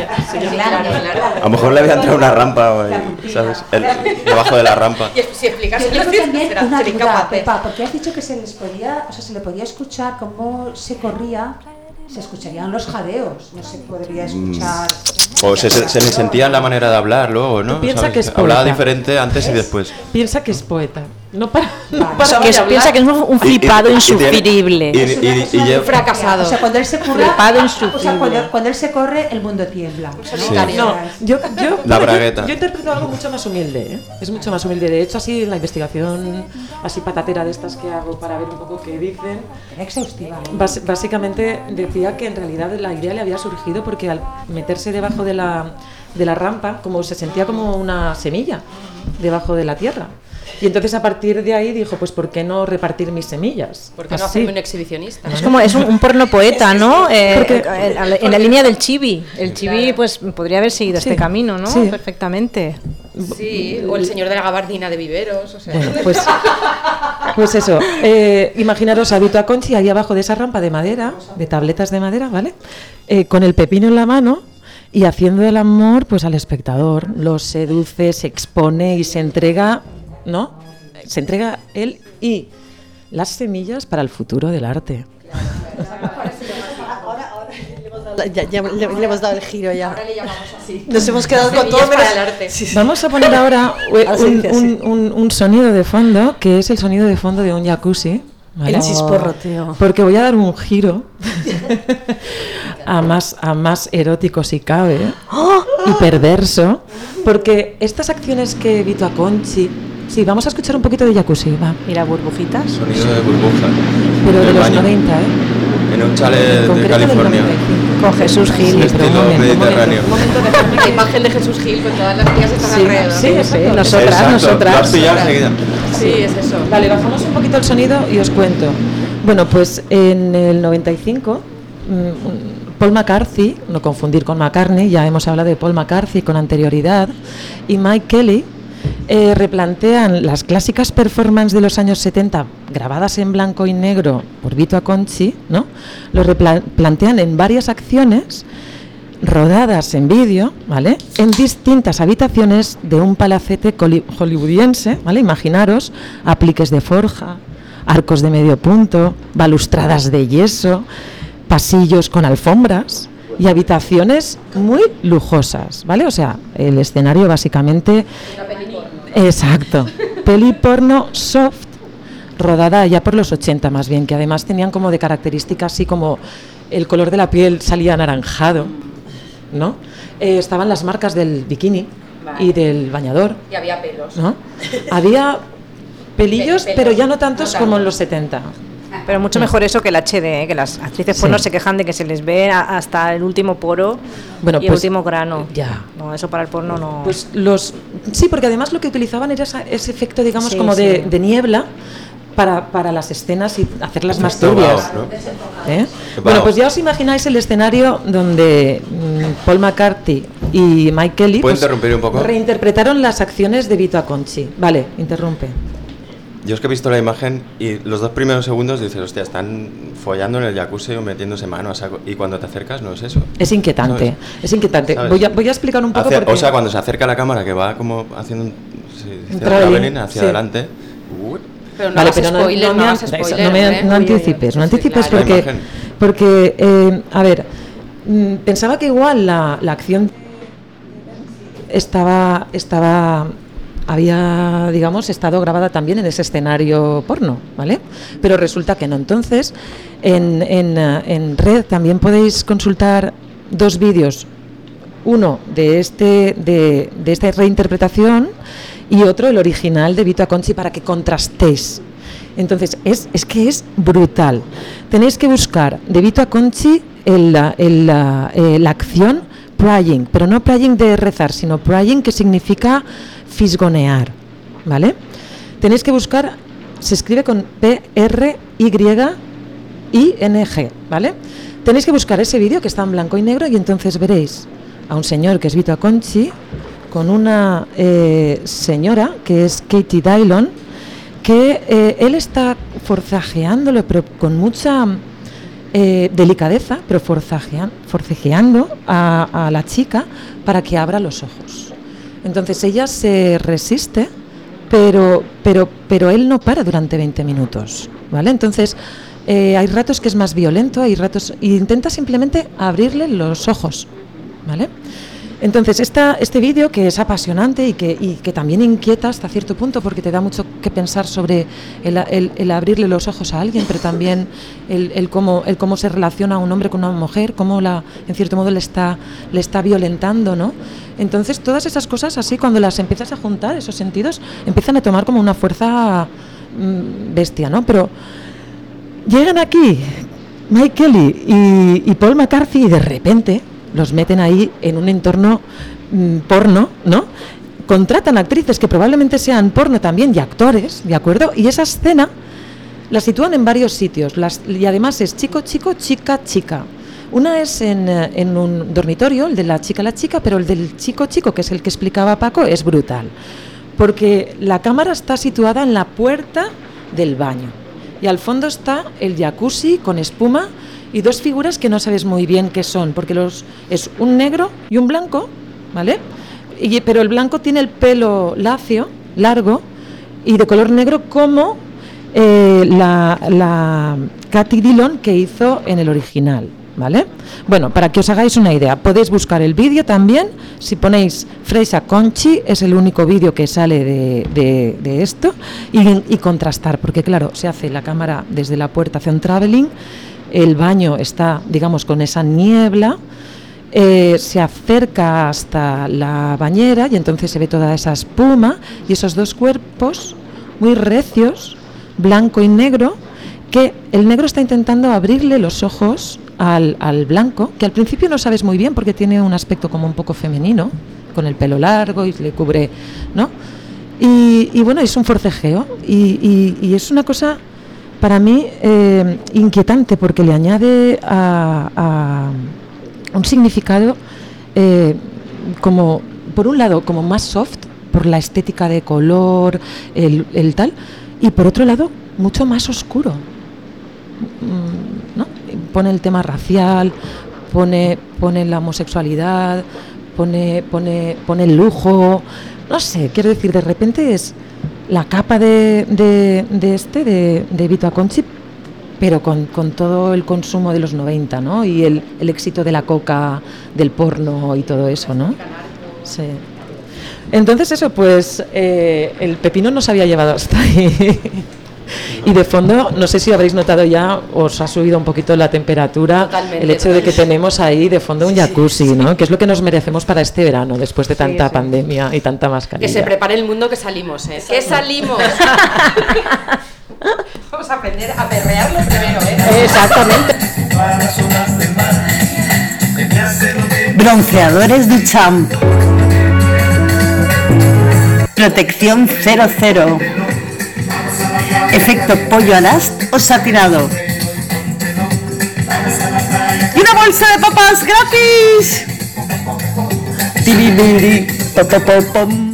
a lo mejor le había entrado una rampa, ¿sabes? Debajo de la rampa. Si explicas yo creo también una duda, Pepa, porque has dicho que se le podía escuchar cómo se corría, se escucharían los jadeos, no se podría escuchar. O se le sentía la manera de hablar luego, ¿no? Piensa que es hablaba poeta. diferente antes y después. Piensa que es poeta. No para piensa que es un flipado insufrible. Y fracasado. O sea, cuando él se corre, flipado insufrible. o sea, cuando él se corre, el mundo tiembla. No, yo la bragueta. Yo interpreto algo mucho más humilde, ¿eh? Es mucho más humilde. De hecho, así en la investigación así patatera de estas que hago para ver un poco qué dicen, exhaustiva. Básicamente decía que en realidad la idea le había surgido porque al meterse debajo de la rampa, como se sentía como una semilla debajo de la tierra. Y entonces a partir de ahí dijo, pues ¿por qué no repartir mis semillas? ¿Por qué no hacerme un exhibicionista? Es un porno poeta, ¿no? En la línea del Chibi. El Chibi pues podría haber seguido este camino, ¿no? Sí. Perfectamente. Sí, o el señor de la gabardina de Viveros, o sea. Bueno, pues eso, imaginaros a Vito Acconci ahí abajo de esa rampa de madera, de tabletas de madera, ¿vale? Con el pepino en la mano y haciendo el amor pues al espectador, lo seduce, se expone y se entrega, ¿no? Se entrega él y las semillas para el futuro del arte. Ya le hemos dado el giro ya. Ahora le llamamos así. Nos hemos quedado con todo menos el arte. Sí. Vamos a poner ahora un sonido de fondo, que es el sonido de fondo de un jacuzzi. ¿Vale? El chisporroteo. Porque voy a dar un giro a más erótico si cabe. y perverso, porque estas acciones que Vito Acconci... Sí, vamos a escuchar un poquito de Jacuzzi, va. Mira, burbujitas. Sonido de burbuja. Pero de los baño. 90, ¿eh? En un chalet de California. Con Jesús Gil. Estilo mediterráneo. La imagen de Jesús Gil con todas las tías están alrededor. Sí, sí, Exacto. nosotras. Lo has pillado enseguida. Sí, es eso. Vale, bajamos un poquito el sonido y os cuento. Bueno, pues en el 95, Paul McCartney, no confundir con McCartney, ya hemos hablado de Paul McCartney con anterioridad, y Mike Kelly replantean las clásicas performances de los años 70 grabadas en blanco y negro por Vito Acconci, ¿no? Lo replantean en varias acciones rodadas en vídeo, ¿vale? En distintas habitaciones de un palacete hollywoodiense, ¿vale? Imaginaros apliques de forja, arcos de medio punto, balustradas de yeso, pasillos con alfombras y habitaciones muy lujosas, ¿vale? O sea, el escenario básicamente... Exacto, peli porno soft, rodada ya por los 80 más bien, que además tenían como de características así como el color de la piel salía anaranjado, ¿no? Estaban las marcas del bikini y del bañador. Y había pelos. ¿No? Había pelillos, pero ya no tantos como en los 70. Pero mucho mejor eso que el HD, que las actrices porno se quejan de que se les ve hasta el último poro y el último grano. Ya. No, eso para el porno no. Pues sí, porque además lo que utilizaban era ese efecto, digamos, como de niebla para las escenas y hacerlas más turbias. ¿no? Bueno, pues ya os imagináis el escenario donde Paul McCartney y Mike Kelly ¿Puedo interrumpir un poco? Reinterpretaron las acciones de Vito Acconci. Vale, interrumpe. Yo es que he visto la imagen y los 2 primeros segundos dices, hostia, están follando en el jacuzzi o metiéndose mano a saco. Y cuando te acercas no es eso. Es inquietante, ¿sabes? es inquietante. Voy a explicar un poco porque... O sea, cuando se acerca la cámara que va como haciendo un traveling hacia adelante... Pero no hagas spoiler, no anticipes porque a ver, pensaba que igual la acción había, digamos, estado grabada también en ese escenario porno, ¿vale? Pero resulta que no. Entonces, en red también podéis consultar 2 vídeos, uno de esta reinterpretación y otro, el original de Vito Acconci, para que contrastéis. Entonces, es que es brutal. Tenéis que buscar de Vito Acconci la acción praying, pero no praying de rezar, sino praying, que significa fisgonear, ¿vale? Tenéis que buscar, se escribe con PRYING, ¿vale? Tenéis que buscar ese vídeo que está en blanco y negro y entonces veréis a un señor que es Vito Acconci con una señora que es Katie Dillon, que él está forcejeándolo, pero con mucha delicadeza, pero forcejeando a la chica para que abra los ojos. Entonces ella se resiste, pero él no para durante 20 minutos, ¿vale? Entonces hay ratos que es más violento, hay ratos e intenta simplemente abrirle los ojos, ¿vale? Entonces este vídeo, que es apasionante y que también inquieta hasta cierto punto, porque te da mucho que pensar sobre el abrirle los ojos a alguien, pero también el cómo se relaciona un hombre con una mujer, cómo en cierto modo le está violentando, ¿no? Entonces todas esas cosas así, cuando las empiezas a juntar, esos sentidos empiezan a tomar como una fuerza bestia, ¿no? Pero llegan aquí Mike Kelly y Paul McCartney y de repente los meten ahí en un entorno porno, ¿no? Contratan actrices que probablemente sean porno también y actores, ¿de acuerdo? Y esa escena la sitúan en varios sitios y además es chico, chica, chica. Una es en un dormitorio, el de la chica, pero el del chico, que es el que explicaba Paco, es brutal. Porque la cámara está situada en la puerta del baño y al fondo está el jacuzzi con espuma y 2 figuras que no sabes muy bien qué son, porque es un negro y un blanco, ¿vale? Pero el blanco tiene el pelo lacio, largo y de color negro, como la Katie Dillon que hizo en el original, ¿vale? Bueno, para que os hagáis una idea, podéis buscar el vídeo también. Si ponéis Freisa Conchi, es el único vídeo que sale de esto, y contrastar, porque claro, se hace la cámara desde la puerta hacia un traveling. El baño está, digamos, con esa niebla, se acerca hasta la bañera y entonces se ve toda esa espuma y esos dos cuerpos muy recios, blanco y negro, que el negro está intentando abrirle los ojos al blanco, que al principio no sabes muy bien porque tiene un aspecto como un poco femenino, con el pelo largo y le cubre, ¿no? Y bueno, es un forcejeo y es una cosa para mí inquietante porque le añade a un significado como, por un lado, como más soft, por la estética de color, el tal, y por otro lado, mucho más oscuro, ¿no? Pone el tema racial, pone la homosexualidad, pone el lujo, no sé, quiero decir, de repente es la capa de Vito Acconci, pero con todo el consumo de los 90, ¿no? Y el éxito de la coca, del porno y todo eso, ¿no? Sí. Entonces eso, pues el pepino nos había llevado hasta ahí. Y de fondo, no sé si habréis notado ya, os ha subido un poquito la temperatura. Totalmente, el hecho de que tenemos ahí de fondo un jacuzzi, ¿no? Que es lo que nos merecemos para este verano, después de tanta pandemia y tanta mascarilla. Que se prepare el mundo, que salimos, ¿eh? ¡Que salimos! Vamos a aprender a perrearlo primero, ¿eh? Exactamente. Bronceadores Duchamp. Protección 00. Efecto pollo al ast o satinado. ¡Y una bolsa de papas gratis! ¡Tibibiri! ¡Popopopom!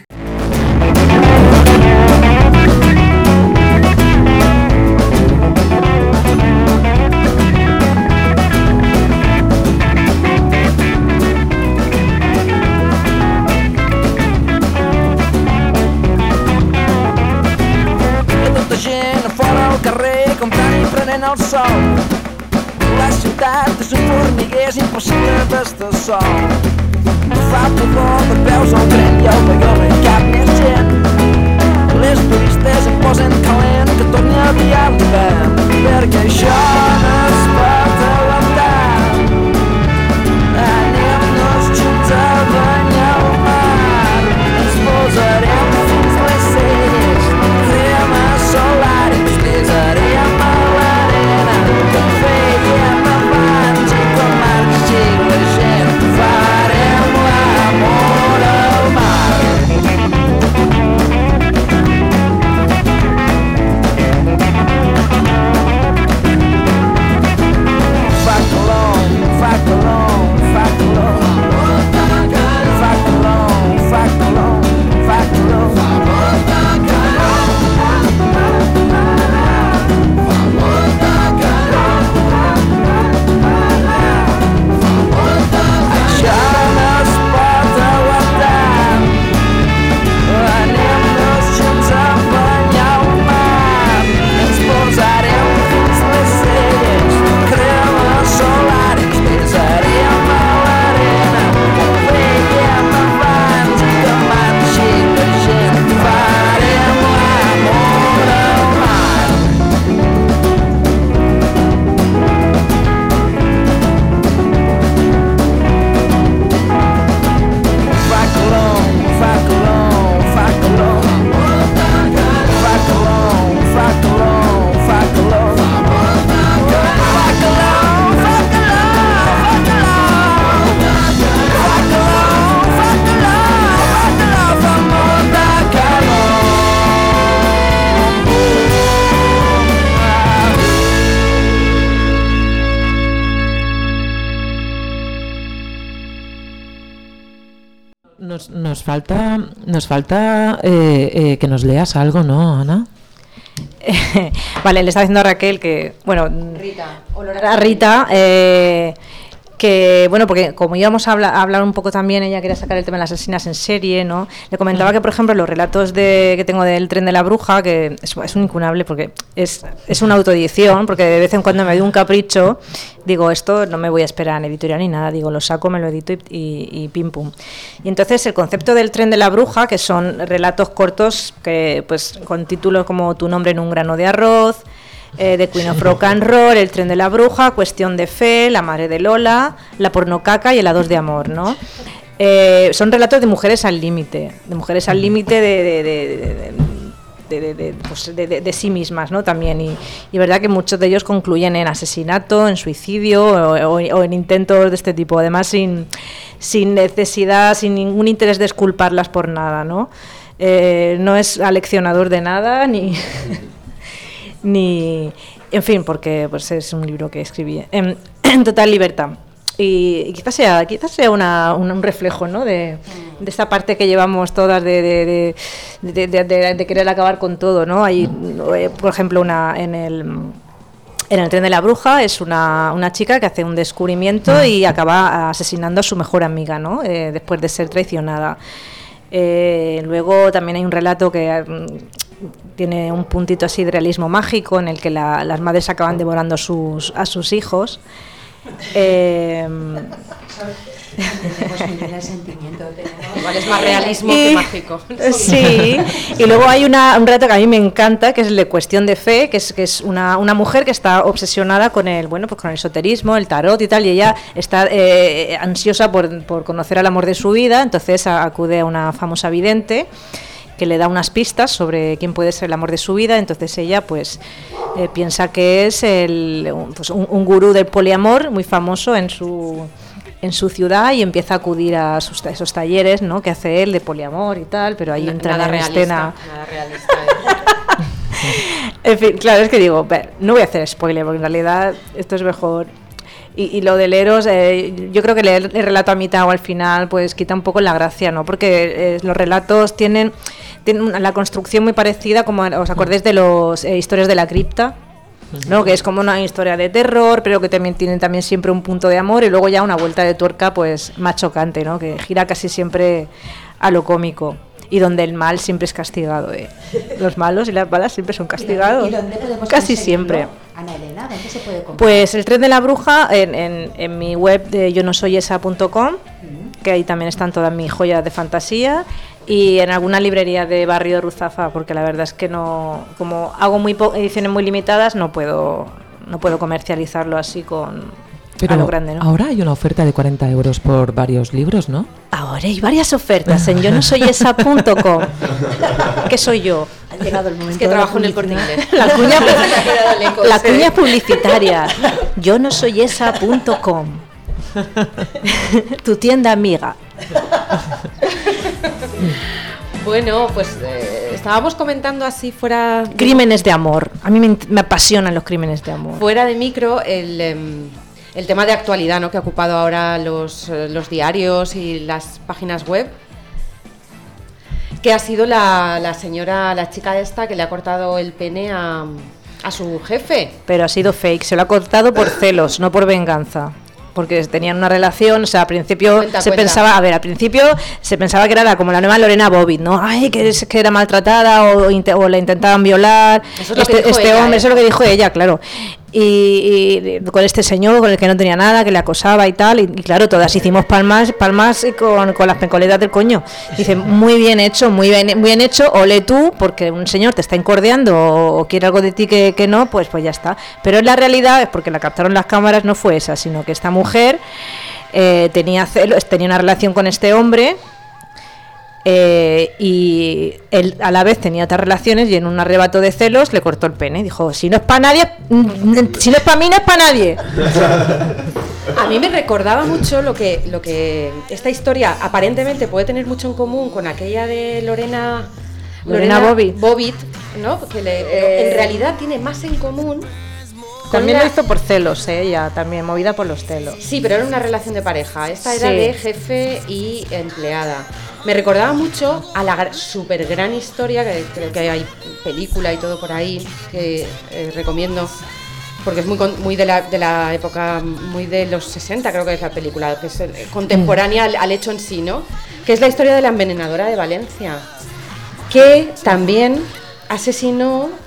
El sol. La ciutat és un formiguer, és impossible d'estar sol. Fa pudor per peus al tren i al vagó no hi cap més gent. Les turistes em posen calent, que torni aviat l'hivern, perquè això no es pot aguantar. Anem-nos junts a banyar al mar, ens posarem fins les celles, crema solar i ens besarem a l'arena, com fèiem abans i quan marxi la gent, farem l'amor al mar. Fa calor, fa calor, fa calor. Fa calor, fa calor, fa calor. Això no es pot aguantar. Anem-nos junts a banyar al mar. Ens posarem fins les celles, crema solar, ens besarem a l'arena, com fèiem abans i que marxi la gent, farem l'amor al mar. Fa calor, fa calor, fa calor. Fa calor, fa calor, fa calor. Fa calor, fa calor, fa calor. Fa calor, fa calor, fa molta calor. Nos falta que nos leas algo, ¿no, Ana? Vale, le está diciendo a Raquel que, bueno, Rita, que, bueno, porque como íbamos a hablar un poco también, ella quería sacar el tema de las asesinas en serie, ¿no? Le comentaba que, por ejemplo, los relatos que tengo del Tren de la Bruja, que es un incunable porque es una autoedición, porque de vez en cuando me doy un capricho, digo, esto no me voy a esperar en editorial ni nada, digo, lo saco, me lo edito y pim pum. Y entonces el concepto del Tren de la Bruja, que son relatos cortos que, pues, con títulos como Tu nombre en un grano de arroz, The Queen of Rock and Roll, El tren de la bruja, Cuestión de fe, La madre de Lola, La pornocaca y Helados de amor, ¿no? Son relatos de mujeres al límite, de sí mismas, ¿no? También, y verdad que muchos de ellos concluyen en asesinato, en suicidio o en intentos de este tipo, además sin necesidad, sin ningún interés de exculparlas por nada, ¿no? No es aleccionador de nada, ni en fin, porque pues es un libro que escribí en total libertad. Y quizás sea un reflejo, ¿no? de esta parte que llevamos todas de querer acabar con todo, ¿no? Hay, por ejemplo, en el tren de la bruja es una chica que hace un descubrimiento y acaba asesinando a su mejor amiga, ¿no? Después de ser traicionada. Luego también hay un relato que tiene un puntito así de realismo mágico en el que las madres acaban devorando a sus hijos. Tenemos nivel de sentimiento, igual es más realismo que mágico. Sí, y luego hay un relato que a mí me encanta, que es el de Cuestión de fe, que es una mujer que está obsesionada con con el esoterismo, el tarot y tal, y ella está ansiosa por conocer al amor de su vida, entonces acude a una famosa vidente que le da unas pistas sobre quién puede ser el amor de su vida. Entonces ella pues piensa que es un gurú del poliamor muy famoso en su ciudad, y empieza a acudir a esos talleres, ¿no? Que hace él de poliamor y tal, pero ahí entra en escena. Nada realista. En fin, claro, es que digo, no voy a hacer spoiler porque en realidad esto es mejor. Y lo del Eros, yo creo que leer el relato a mitad o al final pues quita un poco la gracia, ¿no? Porque los relatos tienen la construcción muy parecida, como os acordáis de los Historias de la cripta, ¿no? Que es como una historia de terror, pero que también tienen siempre un punto de amor, y luego ya una vuelta de tuerca pues más chocante, ¿no? Que gira casi siempre a lo cómico, y donde el mal siempre es castigado, los malos y las malas siempre son castigados. ¿Y dónde podemos casi conseguirlo? siempre. Ana Elena, ¿dónde se puede comprar? Pues El tren de la bruja en mi web de yonosoyesa.com, que ahí también están todas mis joyas de fantasía, y en alguna librería de barrio de Ruzafa, porque la verdad es que no, como hago ediciones muy limitadas, no puedo comercializarlo así a lo grande, ¿no? Ahora hay una oferta de 40 euros por varios libros, ¿no? Ahora hay varias ofertas en yonosoyesa.com. ¿Qué soy yo? Ha llegado el momento. Es que trabajo en el Corte Inglés. La cuña publicitaria. Yonosoyesa.com. Tu tienda amiga. Bueno, pues estábamos comentando así fuera... Crímenes de amor. A mí me apasionan los crímenes de amor. Fuera de micro, el tema de actualidad, ¿no? Que ha ocupado ahora los diarios y las páginas web, que ha sido la chica esta que le ha cortado el pene a su jefe. Pero ha sido fake, se lo ha cortado por celos, no por venganza. Porque tenían una relación, o sea, al principio se pensaba que era como la nueva Lorena Bobbitt, ¿no? Ay, que era maltratada o la intentaban violar. Eso es lo que dijo ella, hombre, eso es lo que dijo ella, claro. Y con este señor con el que no tenía nada, que le acosaba y tal, y claro, todas hicimos palmas con las pencoletas del coño. Dice, muy bien hecho, muy bien hecho, ole tú, porque un señor te está incordiando o quiere algo de ti que no, pues ya está. Pero en la realidad, es porque la captaron las cámaras, no fue esa, sino que esta mujer tenía una relación con este hombre, y él a la vez tenía otras relaciones, y en un arrebato de celos le cortó el pene. Dijo, si no es para nadie, si no es para mí, no es para nadie. A mí me recordaba mucho lo que esta historia aparentemente puede tener mucho en común con aquella de Lorena Bobbitt, ¿no? Que en realidad tiene más en común. También lo hizo por celos, ella también movida por los celos. Sí, pero era una relación de pareja. Esta era de jefe y empleada. Me recordaba mucho a la super gran historia, que creo que hay película y todo por ahí, que recomiendo, porque es muy de la época, muy de los 60, creo que es la película, que es contemporánea al hecho en sí, ¿no? Que es la historia de la envenenadora de Valencia, que también asesinó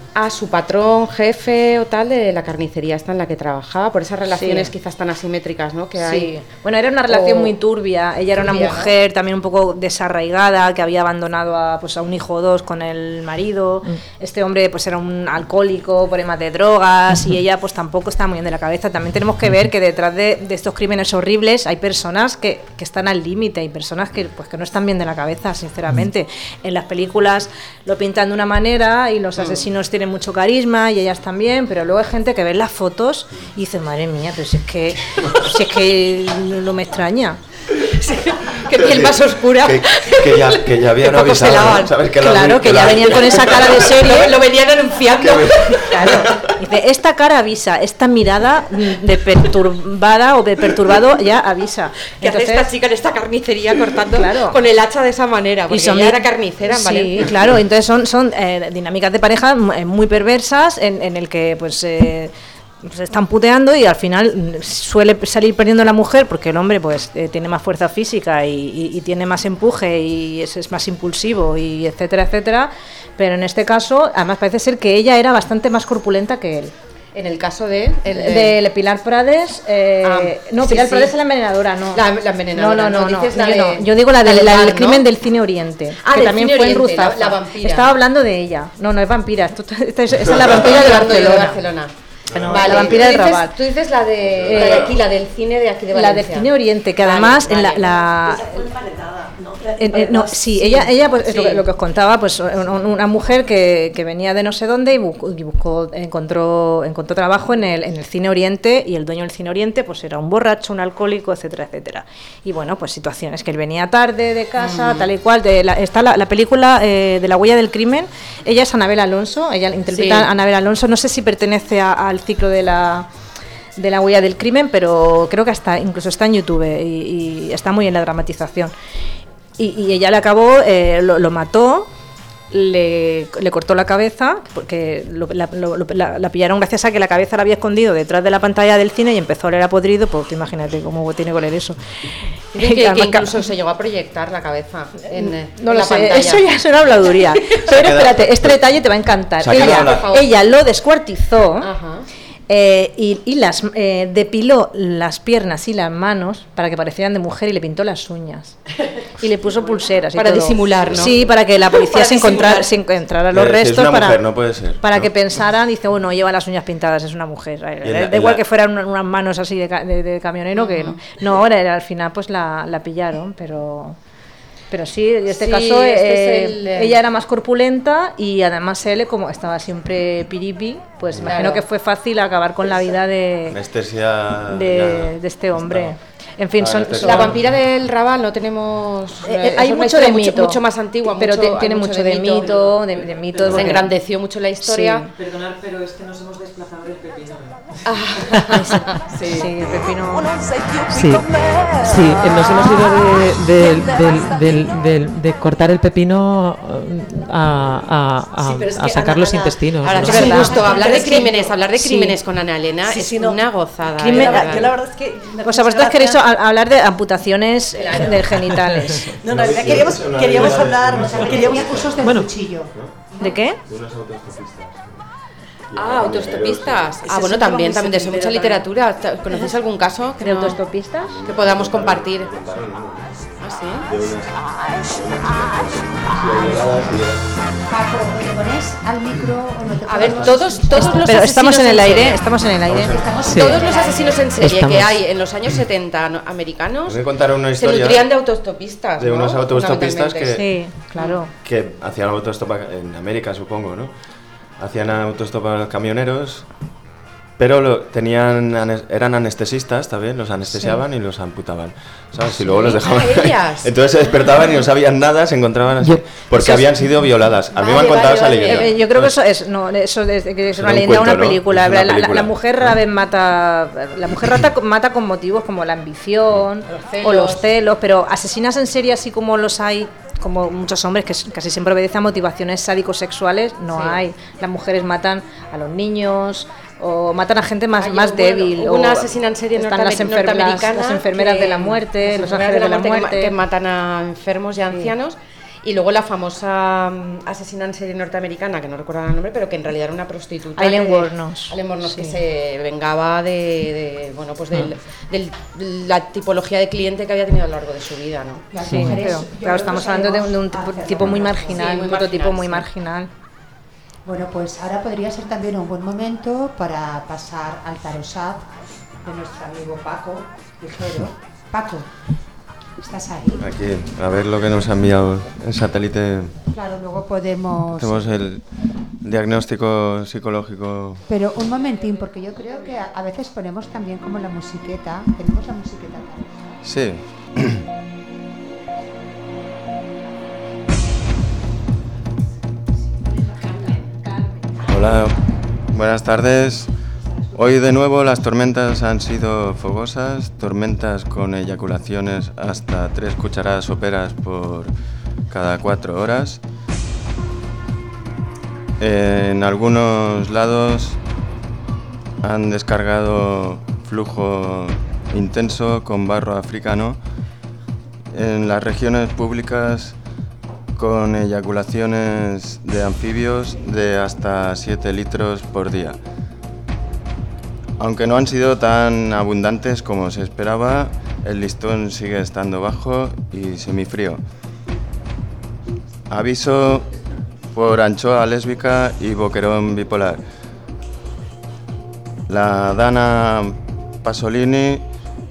a su patrón, jefe o tal de la carnicería esta en la que trabajaba, por esas relaciones quizás tan asimétricas, ¿no? que hay. Bueno, era una relación muy turbia. Ella era una turbia, mujer también un poco desarraigada, que había abandonado a un hijo o dos con el marido. Este hombre pues era un alcohólico, problemas de drogas, y ella pues tampoco estaba muy bien de la cabeza. También tenemos que ver que detrás de estos crímenes horribles hay personas que están al límite, y personas que no están bien de la cabeza, sinceramente. En las películas lo pintan de una manera y los asesinos tienen mucho carisma y ellas también, pero luego hay gente que ve las fotos y dice, madre mía, pero si es que no me extraña. Que piel más oscura. Que ya habían avisado, ¿no? ¿Sabes? Claro, que ya venían con esa cara de serie. Lo venían anunciando. Claro. Dice, esta cara avisa, esta mirada de perturbada o de perturbado ya avisa. ¿Qué hace esta chica en esta carnicería cortando con el hacha de esa manera? Porque ella era carnicera en Valencia. Sí, claro, entonces son dinámicas de pareja muy perversas en el que se están puteando y al final suele salir perdiendo la mujer porque el hombre tiene más fuerza física y tiene más empuje y es más impulsivo y etcétera, etcétera, pero en este caso además parece ser que ella era bastante más corpulenta que él. En el caso de Pilar Prades, Pilar Prades es la envenenadora, no. La envenenadora. No. Yo digo la del crimen del Cine Oriente, que también fue en Ruzafa. La vampira. Estaba hablando de ella. No es vampira. Esta es la vampira de Barcelona. No, vale, la vampira de Rabat. Tú dices la de aquí, la del cine de aquí de Valencia. La del Cine Oriente, que además ella pues es lo que os contaba, pues una mujer que venía de no sé dónde y encontró trabajo en el Cine Oriente, y el dueño del Cine Oriente pues era un borracho, un alcohólico, etcétera, etcétera. Y bueno, pues situaciones que él venía tarde de casa, tal y cual. Está la película de La huella del crimen. Ella es Anabel Alonso, ella interpreta a Anabel Alonso. No sé si pertenece al ciclo de la huella del crimen, pero creo que incluso está en YouTube y está muy en la dramatización. Y ella le acabó, lo mató, le cortó la cabeza, porque la pillaron gracias a que la cabeza la había escondido detrás de la pantalla del cine y empezó a oler a podrido. Pues imagínate cómo tiene que oler eso. Que incluso se llegó a proyectar la cabeza no lo sé, pantalla. Eso ya es una habladuría. Pero espérate, este detalle te va a encantar. Ella lo descuartizó. Ajá. Y depiló las piernas y las manos para que parecieran de mujer y le pintó las uñas y le puso pulseras y para todo. Disimular, ¿no? Sí, para que la policía se encontrara los restos, es una mujer, no puede ser, para ¿no? que pensaran, dice, bueno, lleva las uñas pintadas, es una mujer. Da igual que fueran unas manos así de camionero, que no. Ahora al final pues la pillaron, pero sí, en este caso ella era más corpulenta y además él, como estaba siempre piripi, pues imagino que fue fácil acabar con la vida de este hombre. En fin, la vampira del Raval no tenemos. Hay mucho de mito, mucho más antigua, pero tiene mucho de mito. Se engrandeció mucho la historia. Sí. Perdonad, pero es que nos hemos desplazado del pepino. Sí, el pepino. Sí, nos hemos ido de cortar el pepino a sacar los intestinos. Ahora es un gusto hablar de crímenes con Ana Elena, es una gozada. Yo la verdad es que pues a vosotros queréis hablar de amputaciones de genitales. No, queríamos hablar de cursos de cuchillo. ¿De qué? De unas autostopistas. Autostopistas. Bueno, también de eso mucha literatura. ¿Conocéis algún caso de autostopistas que podamos compartir? ¿Sí? ¿Te pones al micro o no te pones? A ver, todos los pero estamos en el aire, Todos los asesinos en serie que hay en los años 70 americanos me contaron una historia se nutrían de autostopistas, de unos autostopistas que hacían autostop en América, supongo, ¿no? Hacían autostop a los camioneros, pero eran anestesistas también, los anestesiaban y los amputaban, ¿sabes? Y luego los dejaban ahí. Entonces se despertaban y no sabían nada, se encontraban así, porque habían sido violadas. A mí me han contado esa leyenda. Yo creo que eso es una leyenda de una película. La mujer rata mata con motivos como la ambición o los celos, pero asesinas en serie así como los hay, como muchos hombres que casi siempre obedecen a motivaciones sádicos-sexuales, no hay. Las mujeres matan a los niños o matan a gente más débil. O una asesina en serie norteamericana, las enfermeras de la muerte, los ángeles de la muerte. Que matan a enfermos y a ancianos. Y luego la famosa asesina en serie norteamericana, que no recuerdo el nombre, pero que en realidad era una prostituta. Aileen Wuornos. Aileen Wuornos, Sí. que se vengaba de la tipología de cliente que había tenido a lo largo de su vida, ¿no? Las Sí, mujeres, pero yo claro, creo estamos que hablando de sabemos un hacer tipo muy nada. marginal, Sí, muy un prototipo marginal, muy sí. marginal. Bueno, pues ahora podría ser también un buen momento para pasar al tarosat de nuestro amigo Paco Ligero. Paco, ¿estás ahí? Aquí, a ver lo que nos ha enviado el satélite. Claro, luego podemos... Hacemos el diagnóstico psicológico. Pero un momentín, porque yo creo que a veces ponemos también como la musiqueta. ¿Tenemos la musiqueta acá? Sí. Hola, buenas tardes. Hoy de nuevo las tormentas han sido fogosas, tormentas con eyaculaciones hasta 3 cucharadas soperas por cada 4 horas. En algunos lados han descargado flujo intenso con barro africano. En las regiones públicas con eyaculaciones de anfibios de hasta 7 litros por día. Aunque no han sido tan abundantes como se esperaba, el listón sigue estando bajo y semifrío. Aviso por anchoa lésbica y boquerón bipolar. La Dana Pasolini,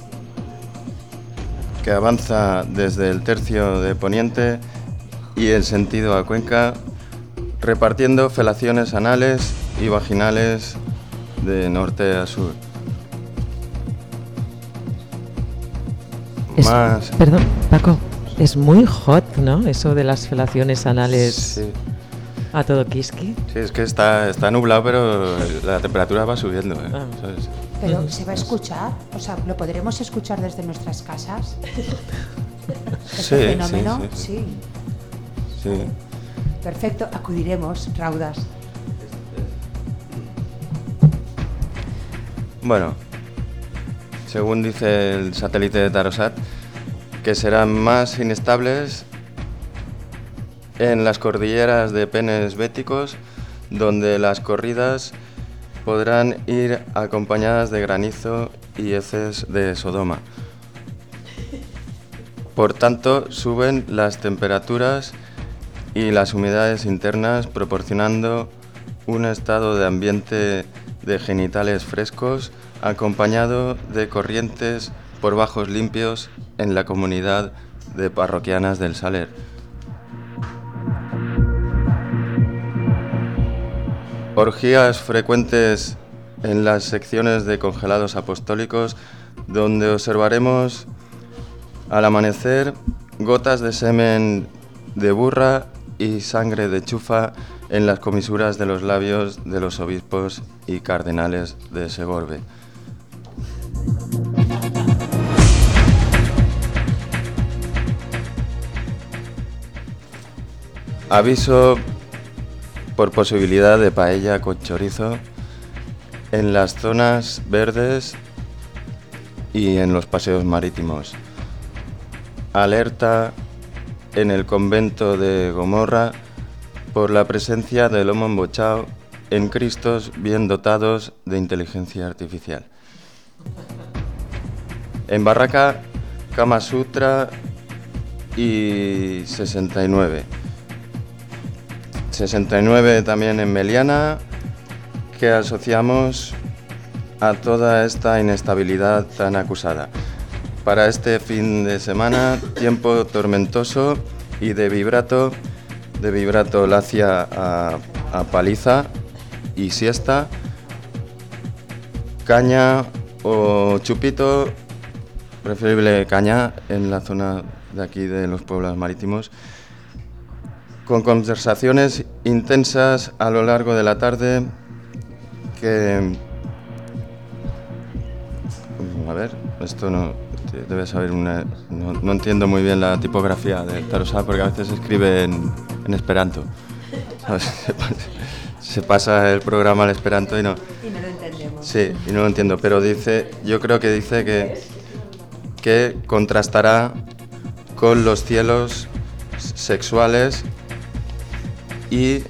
que avanza desde el tercio de poniente y el sentido a Cuenca, repartiendo felaciones anales y vaginales de norte a sur. Perdón, Paco, es muy hot, ¿no? Eso de las felaciones anales. Sí. A todo kiski. Sí, es que está nublado, pero la temperatura va subiendo, ¿sabes? Pero ¿se va a escuchar? O sea, ¿lo podremos escuchar desde nuestras casas? ¿Ese fenómeno? Sí. Perfecto, acudiremos, Raudas. Bueno, según dice el satélite de Tarosat, que serán más inestables en las cordilleras de penes béticos, donde las corridas podrán ir acompañadas de granizo y heces de Sodoma. Por tanto, suben las temperaturas y las humedades internas, proporcionando un estado de ambiente de genitales frescos, acompañado de corrientes por bajos limpios en la comunidad de parroquianas del Saler. Orgías frecuentes en las secciones de congelados apostólicos, donde observaremos al amanecer gotas de semen de burra y sangre de chufa en las comisuras de los labios de los obispos y cardenales de Segorbe. Aviso por posibilidad de paella con chorizo en las zonas verdes y en los paseos marítimos. Alerta en el convento de Gomorra por la presencia del lomo embochado en cristos bien dotados de inteligencia artificial. En Barraca, Kama Sutra y 69. 69 también en Meliana, que asociamos a toda esta inestabilidad tan acusada. Para este fin de semana, tiempo tormentoso y de vibrato lacia a paliza y siesta, caña o chupito, preferible caña en la zona de aquí de los pueblos marítimos, con conversaciones intensas a lo largo de la tarde que... A ver, esto no... Debe saber no entiendo muy bien la tipografía de Tarosat porque a veces escribe en esperanto. Se pasa el programa al esperanto y no... Y no lo entendemos. Sí, y no lo entiendo, pero yo creo que dice que contrastará con los cielos sexuales y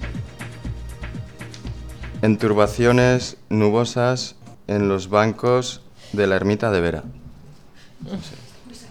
enturbaciones nubosas en los bancos de la ermita de Vera. No sé.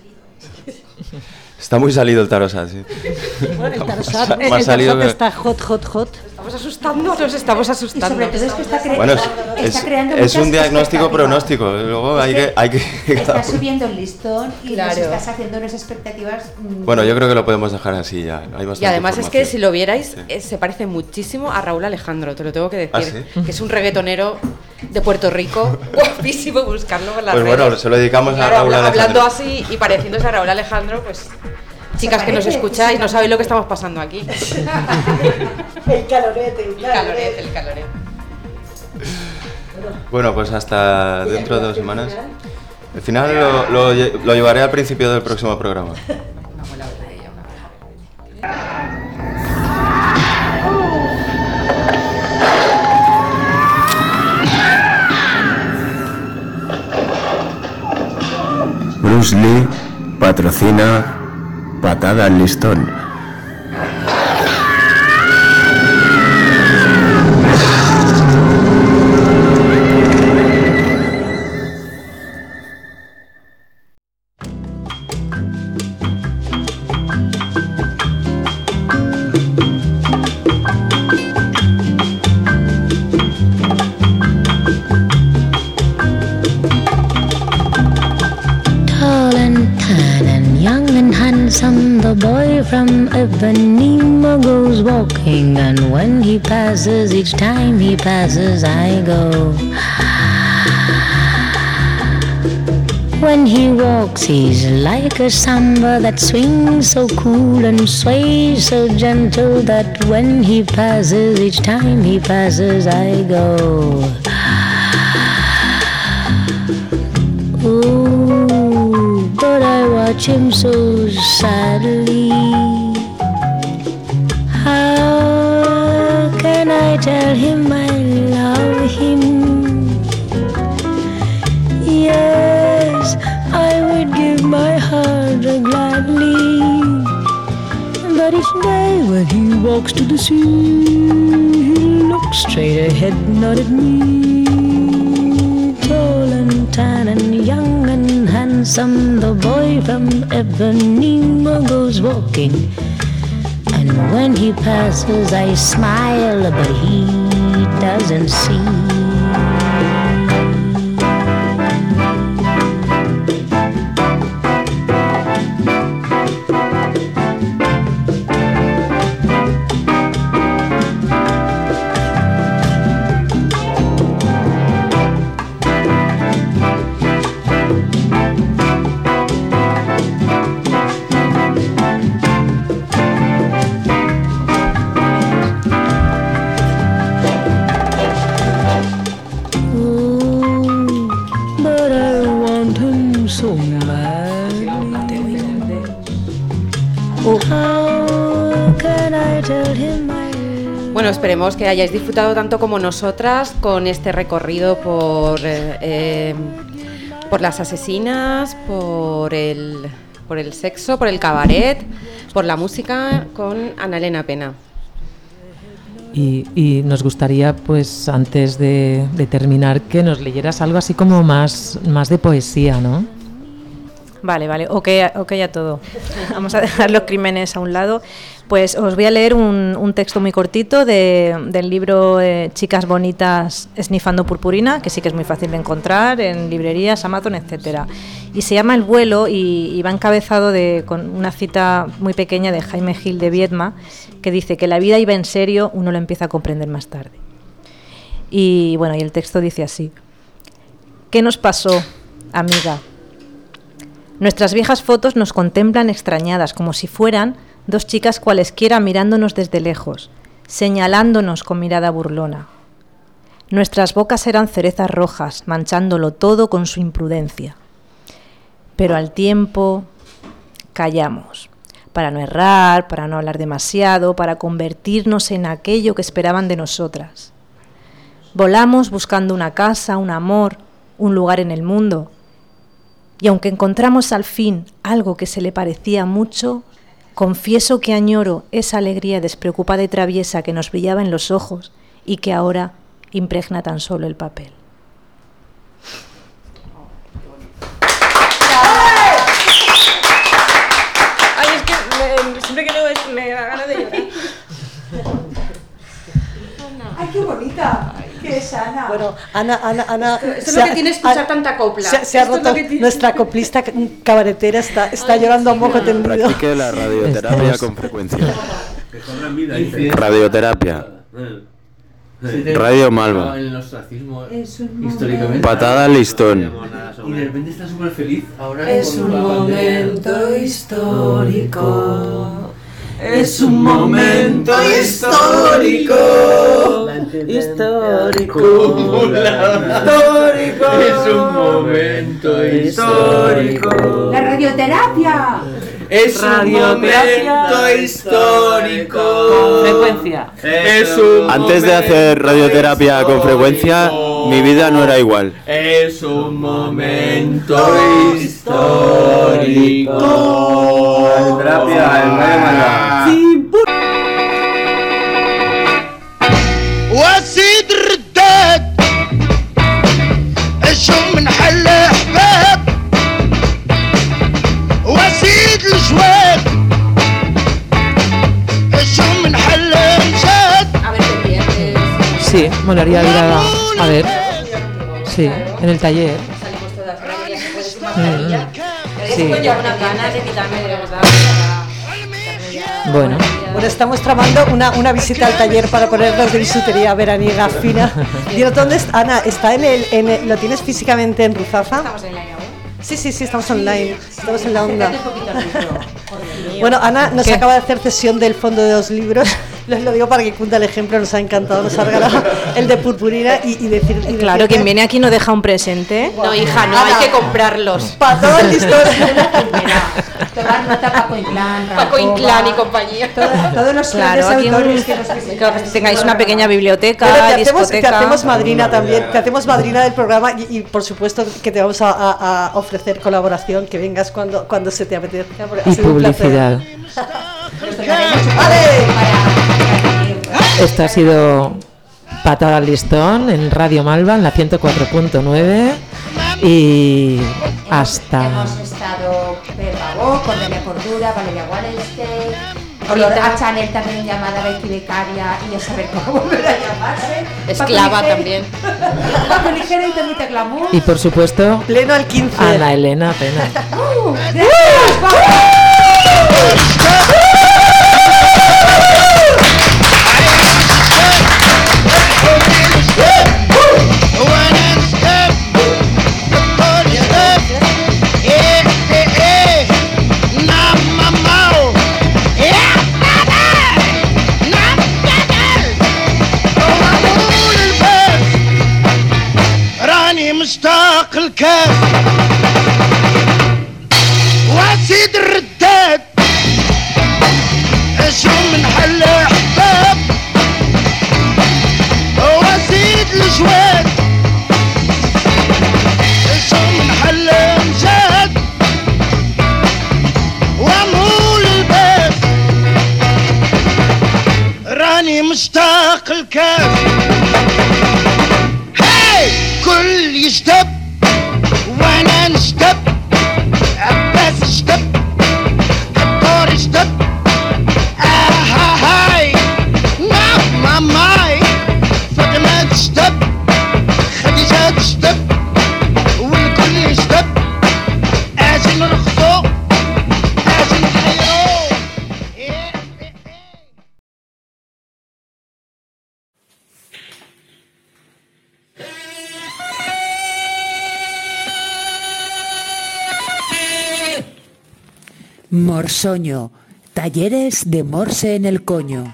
Está muy salido el Tarosat, sí. Bueno, el Tarosat está hot. Estamos asustando. Y sobre todo es que está creando es un diagnóstico pronóstico. Luego hay que estás subiendo el listón y nos estás haciendo unas expectativas. Bueno, yo creo que lo podemos dejar así ya. Y además es que si lo vierais, se parece muchísimo a Raúl Alejandro, te lo tengo que decir. ¿Ah, sí? Que es un reggaetonero de Puerto Rico, guapísimo, buscarlo por las redes. Pues bueno, se lo dedicamos a Raúl Alejandro. Hablando así y pareciéndose a Raúl Alejandro, pues chicas que nos escucháis, no sabéis lo que estamos pasando aquí. El calorete. Bueno, pues hasta dentro de 2 semanas. El final lo llevaré al principio del próximo programa. Bruce Lee patrocina Patada al Listón. The boy from Ipanema goes walking, and when he passes, each time he passes, I go. When he walks, he's like a samba that swings so cool and sways so gentle that when he passes, each time he passes, I go. Ooh, but I watch him so sadly. How can I tell him I love him? Yes, I would give my heart gladly. But each day when he walks to the sea, he looks straight ahead, not at me. Tall and tan and young and handsome, the boy from Ipanema goes walking. And when he passes, I smile, but he doesn't see. Bueno, esperemos que hayáis disfrutado tanto como nosotras con este recorrido por las asesinas, por el sexo, por el cabaret, por la música con Ana Elena Pena. Y nos gustaría, pues antes de terminar, que nos leyeras algo así como más de poesía, ¿no? Vale, ok a todo. Vamos a dejar los crímenes a un lado. Pues os voy a leer un texto muy cortito del libro Chicas Bonitas Esnifando Purpurina, que sí que es muy fácil de encontrar en librerías, Amazon, etcétera. Y se llama El vuelo y va encabezado con una cita muy pequeña de Jaime Gil de Viedma, que dice que la vida iba en serio, uno lo empieza a comprender más tarde. Y bueno, y el texto dice así: ¿qué nos pasó, amiga? Nuestras viejas fotos nos contemplan extrañadas, como si fueran dos chicas cualesquiera mirándonos desde lejos, señalándonos con mirada burlona. Nuestras bocas eran cerezas rojas, manchándolo todo con su imprudencia. Pero al tiempo callamos, para no errar, para no hablar demasiado, para convertirnos en aquello que esperaban de nosotras. Volamos buscando una casa, un amor, un lugar en el mundo. Y aunque encontramos al fin algo que se le parecía mucho, Confieso que añoro esa alegría despreocupada y traviesa que nos brillaba en los ojos y que ahora impregna tan solo el papel. Ay, es que siempre que leo esto me da ganas de llorar. ¡Ay, qué bonita! ¡Qué es Ana! Bueno, Ana. Esto es lo que tiene escuchar tanta copla. Se ha roto. Nuestra coplista cabaretera está llorando a moco tendido. Practique la radioterapia con frecuencia. Radioterapia. Radio Malva. El ostracismo históricamente. Patada al listón. Y de repente está súper feliz. Ahora Es un momento histórico. Es un momento histórico. Histórico. Es un momento histórico. ¡La radioterapia! Es un momento histórico. Con frecuencia. Antes de hacer radioterapia con frecuencia, mi vida no era igual. Es un momento histórico. Radioterapia en Radio Malva. وسيد الرداد الشم من حل احباب وسيد الجواد الشم من حل مشاد. Sí, molaría ir a ver. Sí, en el taller. Sí. Bueno, estamos tramando una visita al taller para ponernos de bisutería veraniega fina. Dilo, ¿dónde está? Ana, ¿está ¿lo tienes físicamente en Ruzafa? Estamos en la IAU. Sí, estamos online, estamos en la onda. Bueno, Ana nos acaba de hacer cesión del fondo de 2 libros. Les lo digo para que cunda el ejemplo, nos ha encantado, nos ha regalado el de purpurina y decir... Claro, quien viene aquí no deja un presente. No, hija, no, hay que comprarlos. Para todo el listón. Tomar nota Paco Inclán y compañía. Todos los Claro, aquí autores que nos que tengáis una pequeña biblioteca, Pero discoteca. te hacemos madrina también, te hacemos madrina del programa y por supuesto que te vamos a ofrecer colaboración, que vengas cuando se te apetezca. Y publicidad. Esto ha sido Patada al Listón en Radio Malva, en la 104.9 y hasta... Hemos estado Pepa Bo, Cordelia Cordura, Valeria Wallenstein, Olor a Chanel también llamada Becky Becaria y a saber cómo volver a llamarse. Esclava también. Paco Ligera y Temita Glamour. Y por supuesto, pleno al 15. Ana Elena Pena. مشتاق الكاف وسيد الرداد شو من حل احباب وسيد الجواد شو من حل مجاد ومول الباب راني مشتاق الكاف كل يشتب وانا نشتب عباس يشتب الدور يشتب هاي ما ماي فاطمة تشتب خديجة تشتب والكل يشتب اجي نرخصو اجي نحيرو. Morsoño, talleres de morse en el coño.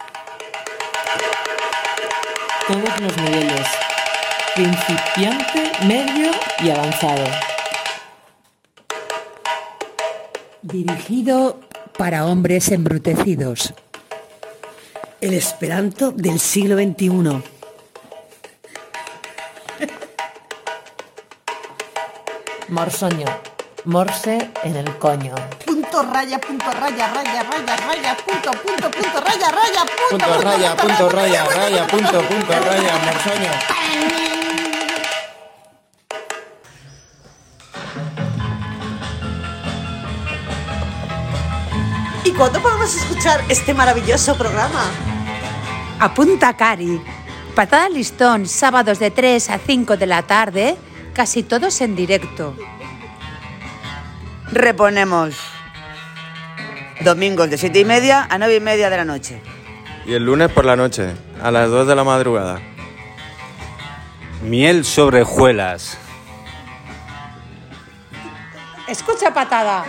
Todos los niveles, principiante, medio y avanzado. Dirigido para hombres embrutecidos. El esperanto del siglo XXI. Morsoño, morse en el coño. punto raya punto raya raya raya raya punto punto punto raya raya punto raya punto raya raya punto raya Morsoño. ¿Y cuándo podemos escuchar este maravilloso programa? Apunta, Cari. Patada Listón, sábados de 3 a 5 de la tarde, casi todos en directo. Reponemos domingos de 7:30 a 9:30 de la noche. Y el lunes por la noche, a las 2 de la madrugada. Miel sobre hojuelas. Escucha, Patada.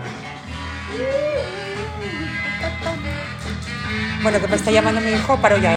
Bueno, que me está llamando mi hijo, paro ya.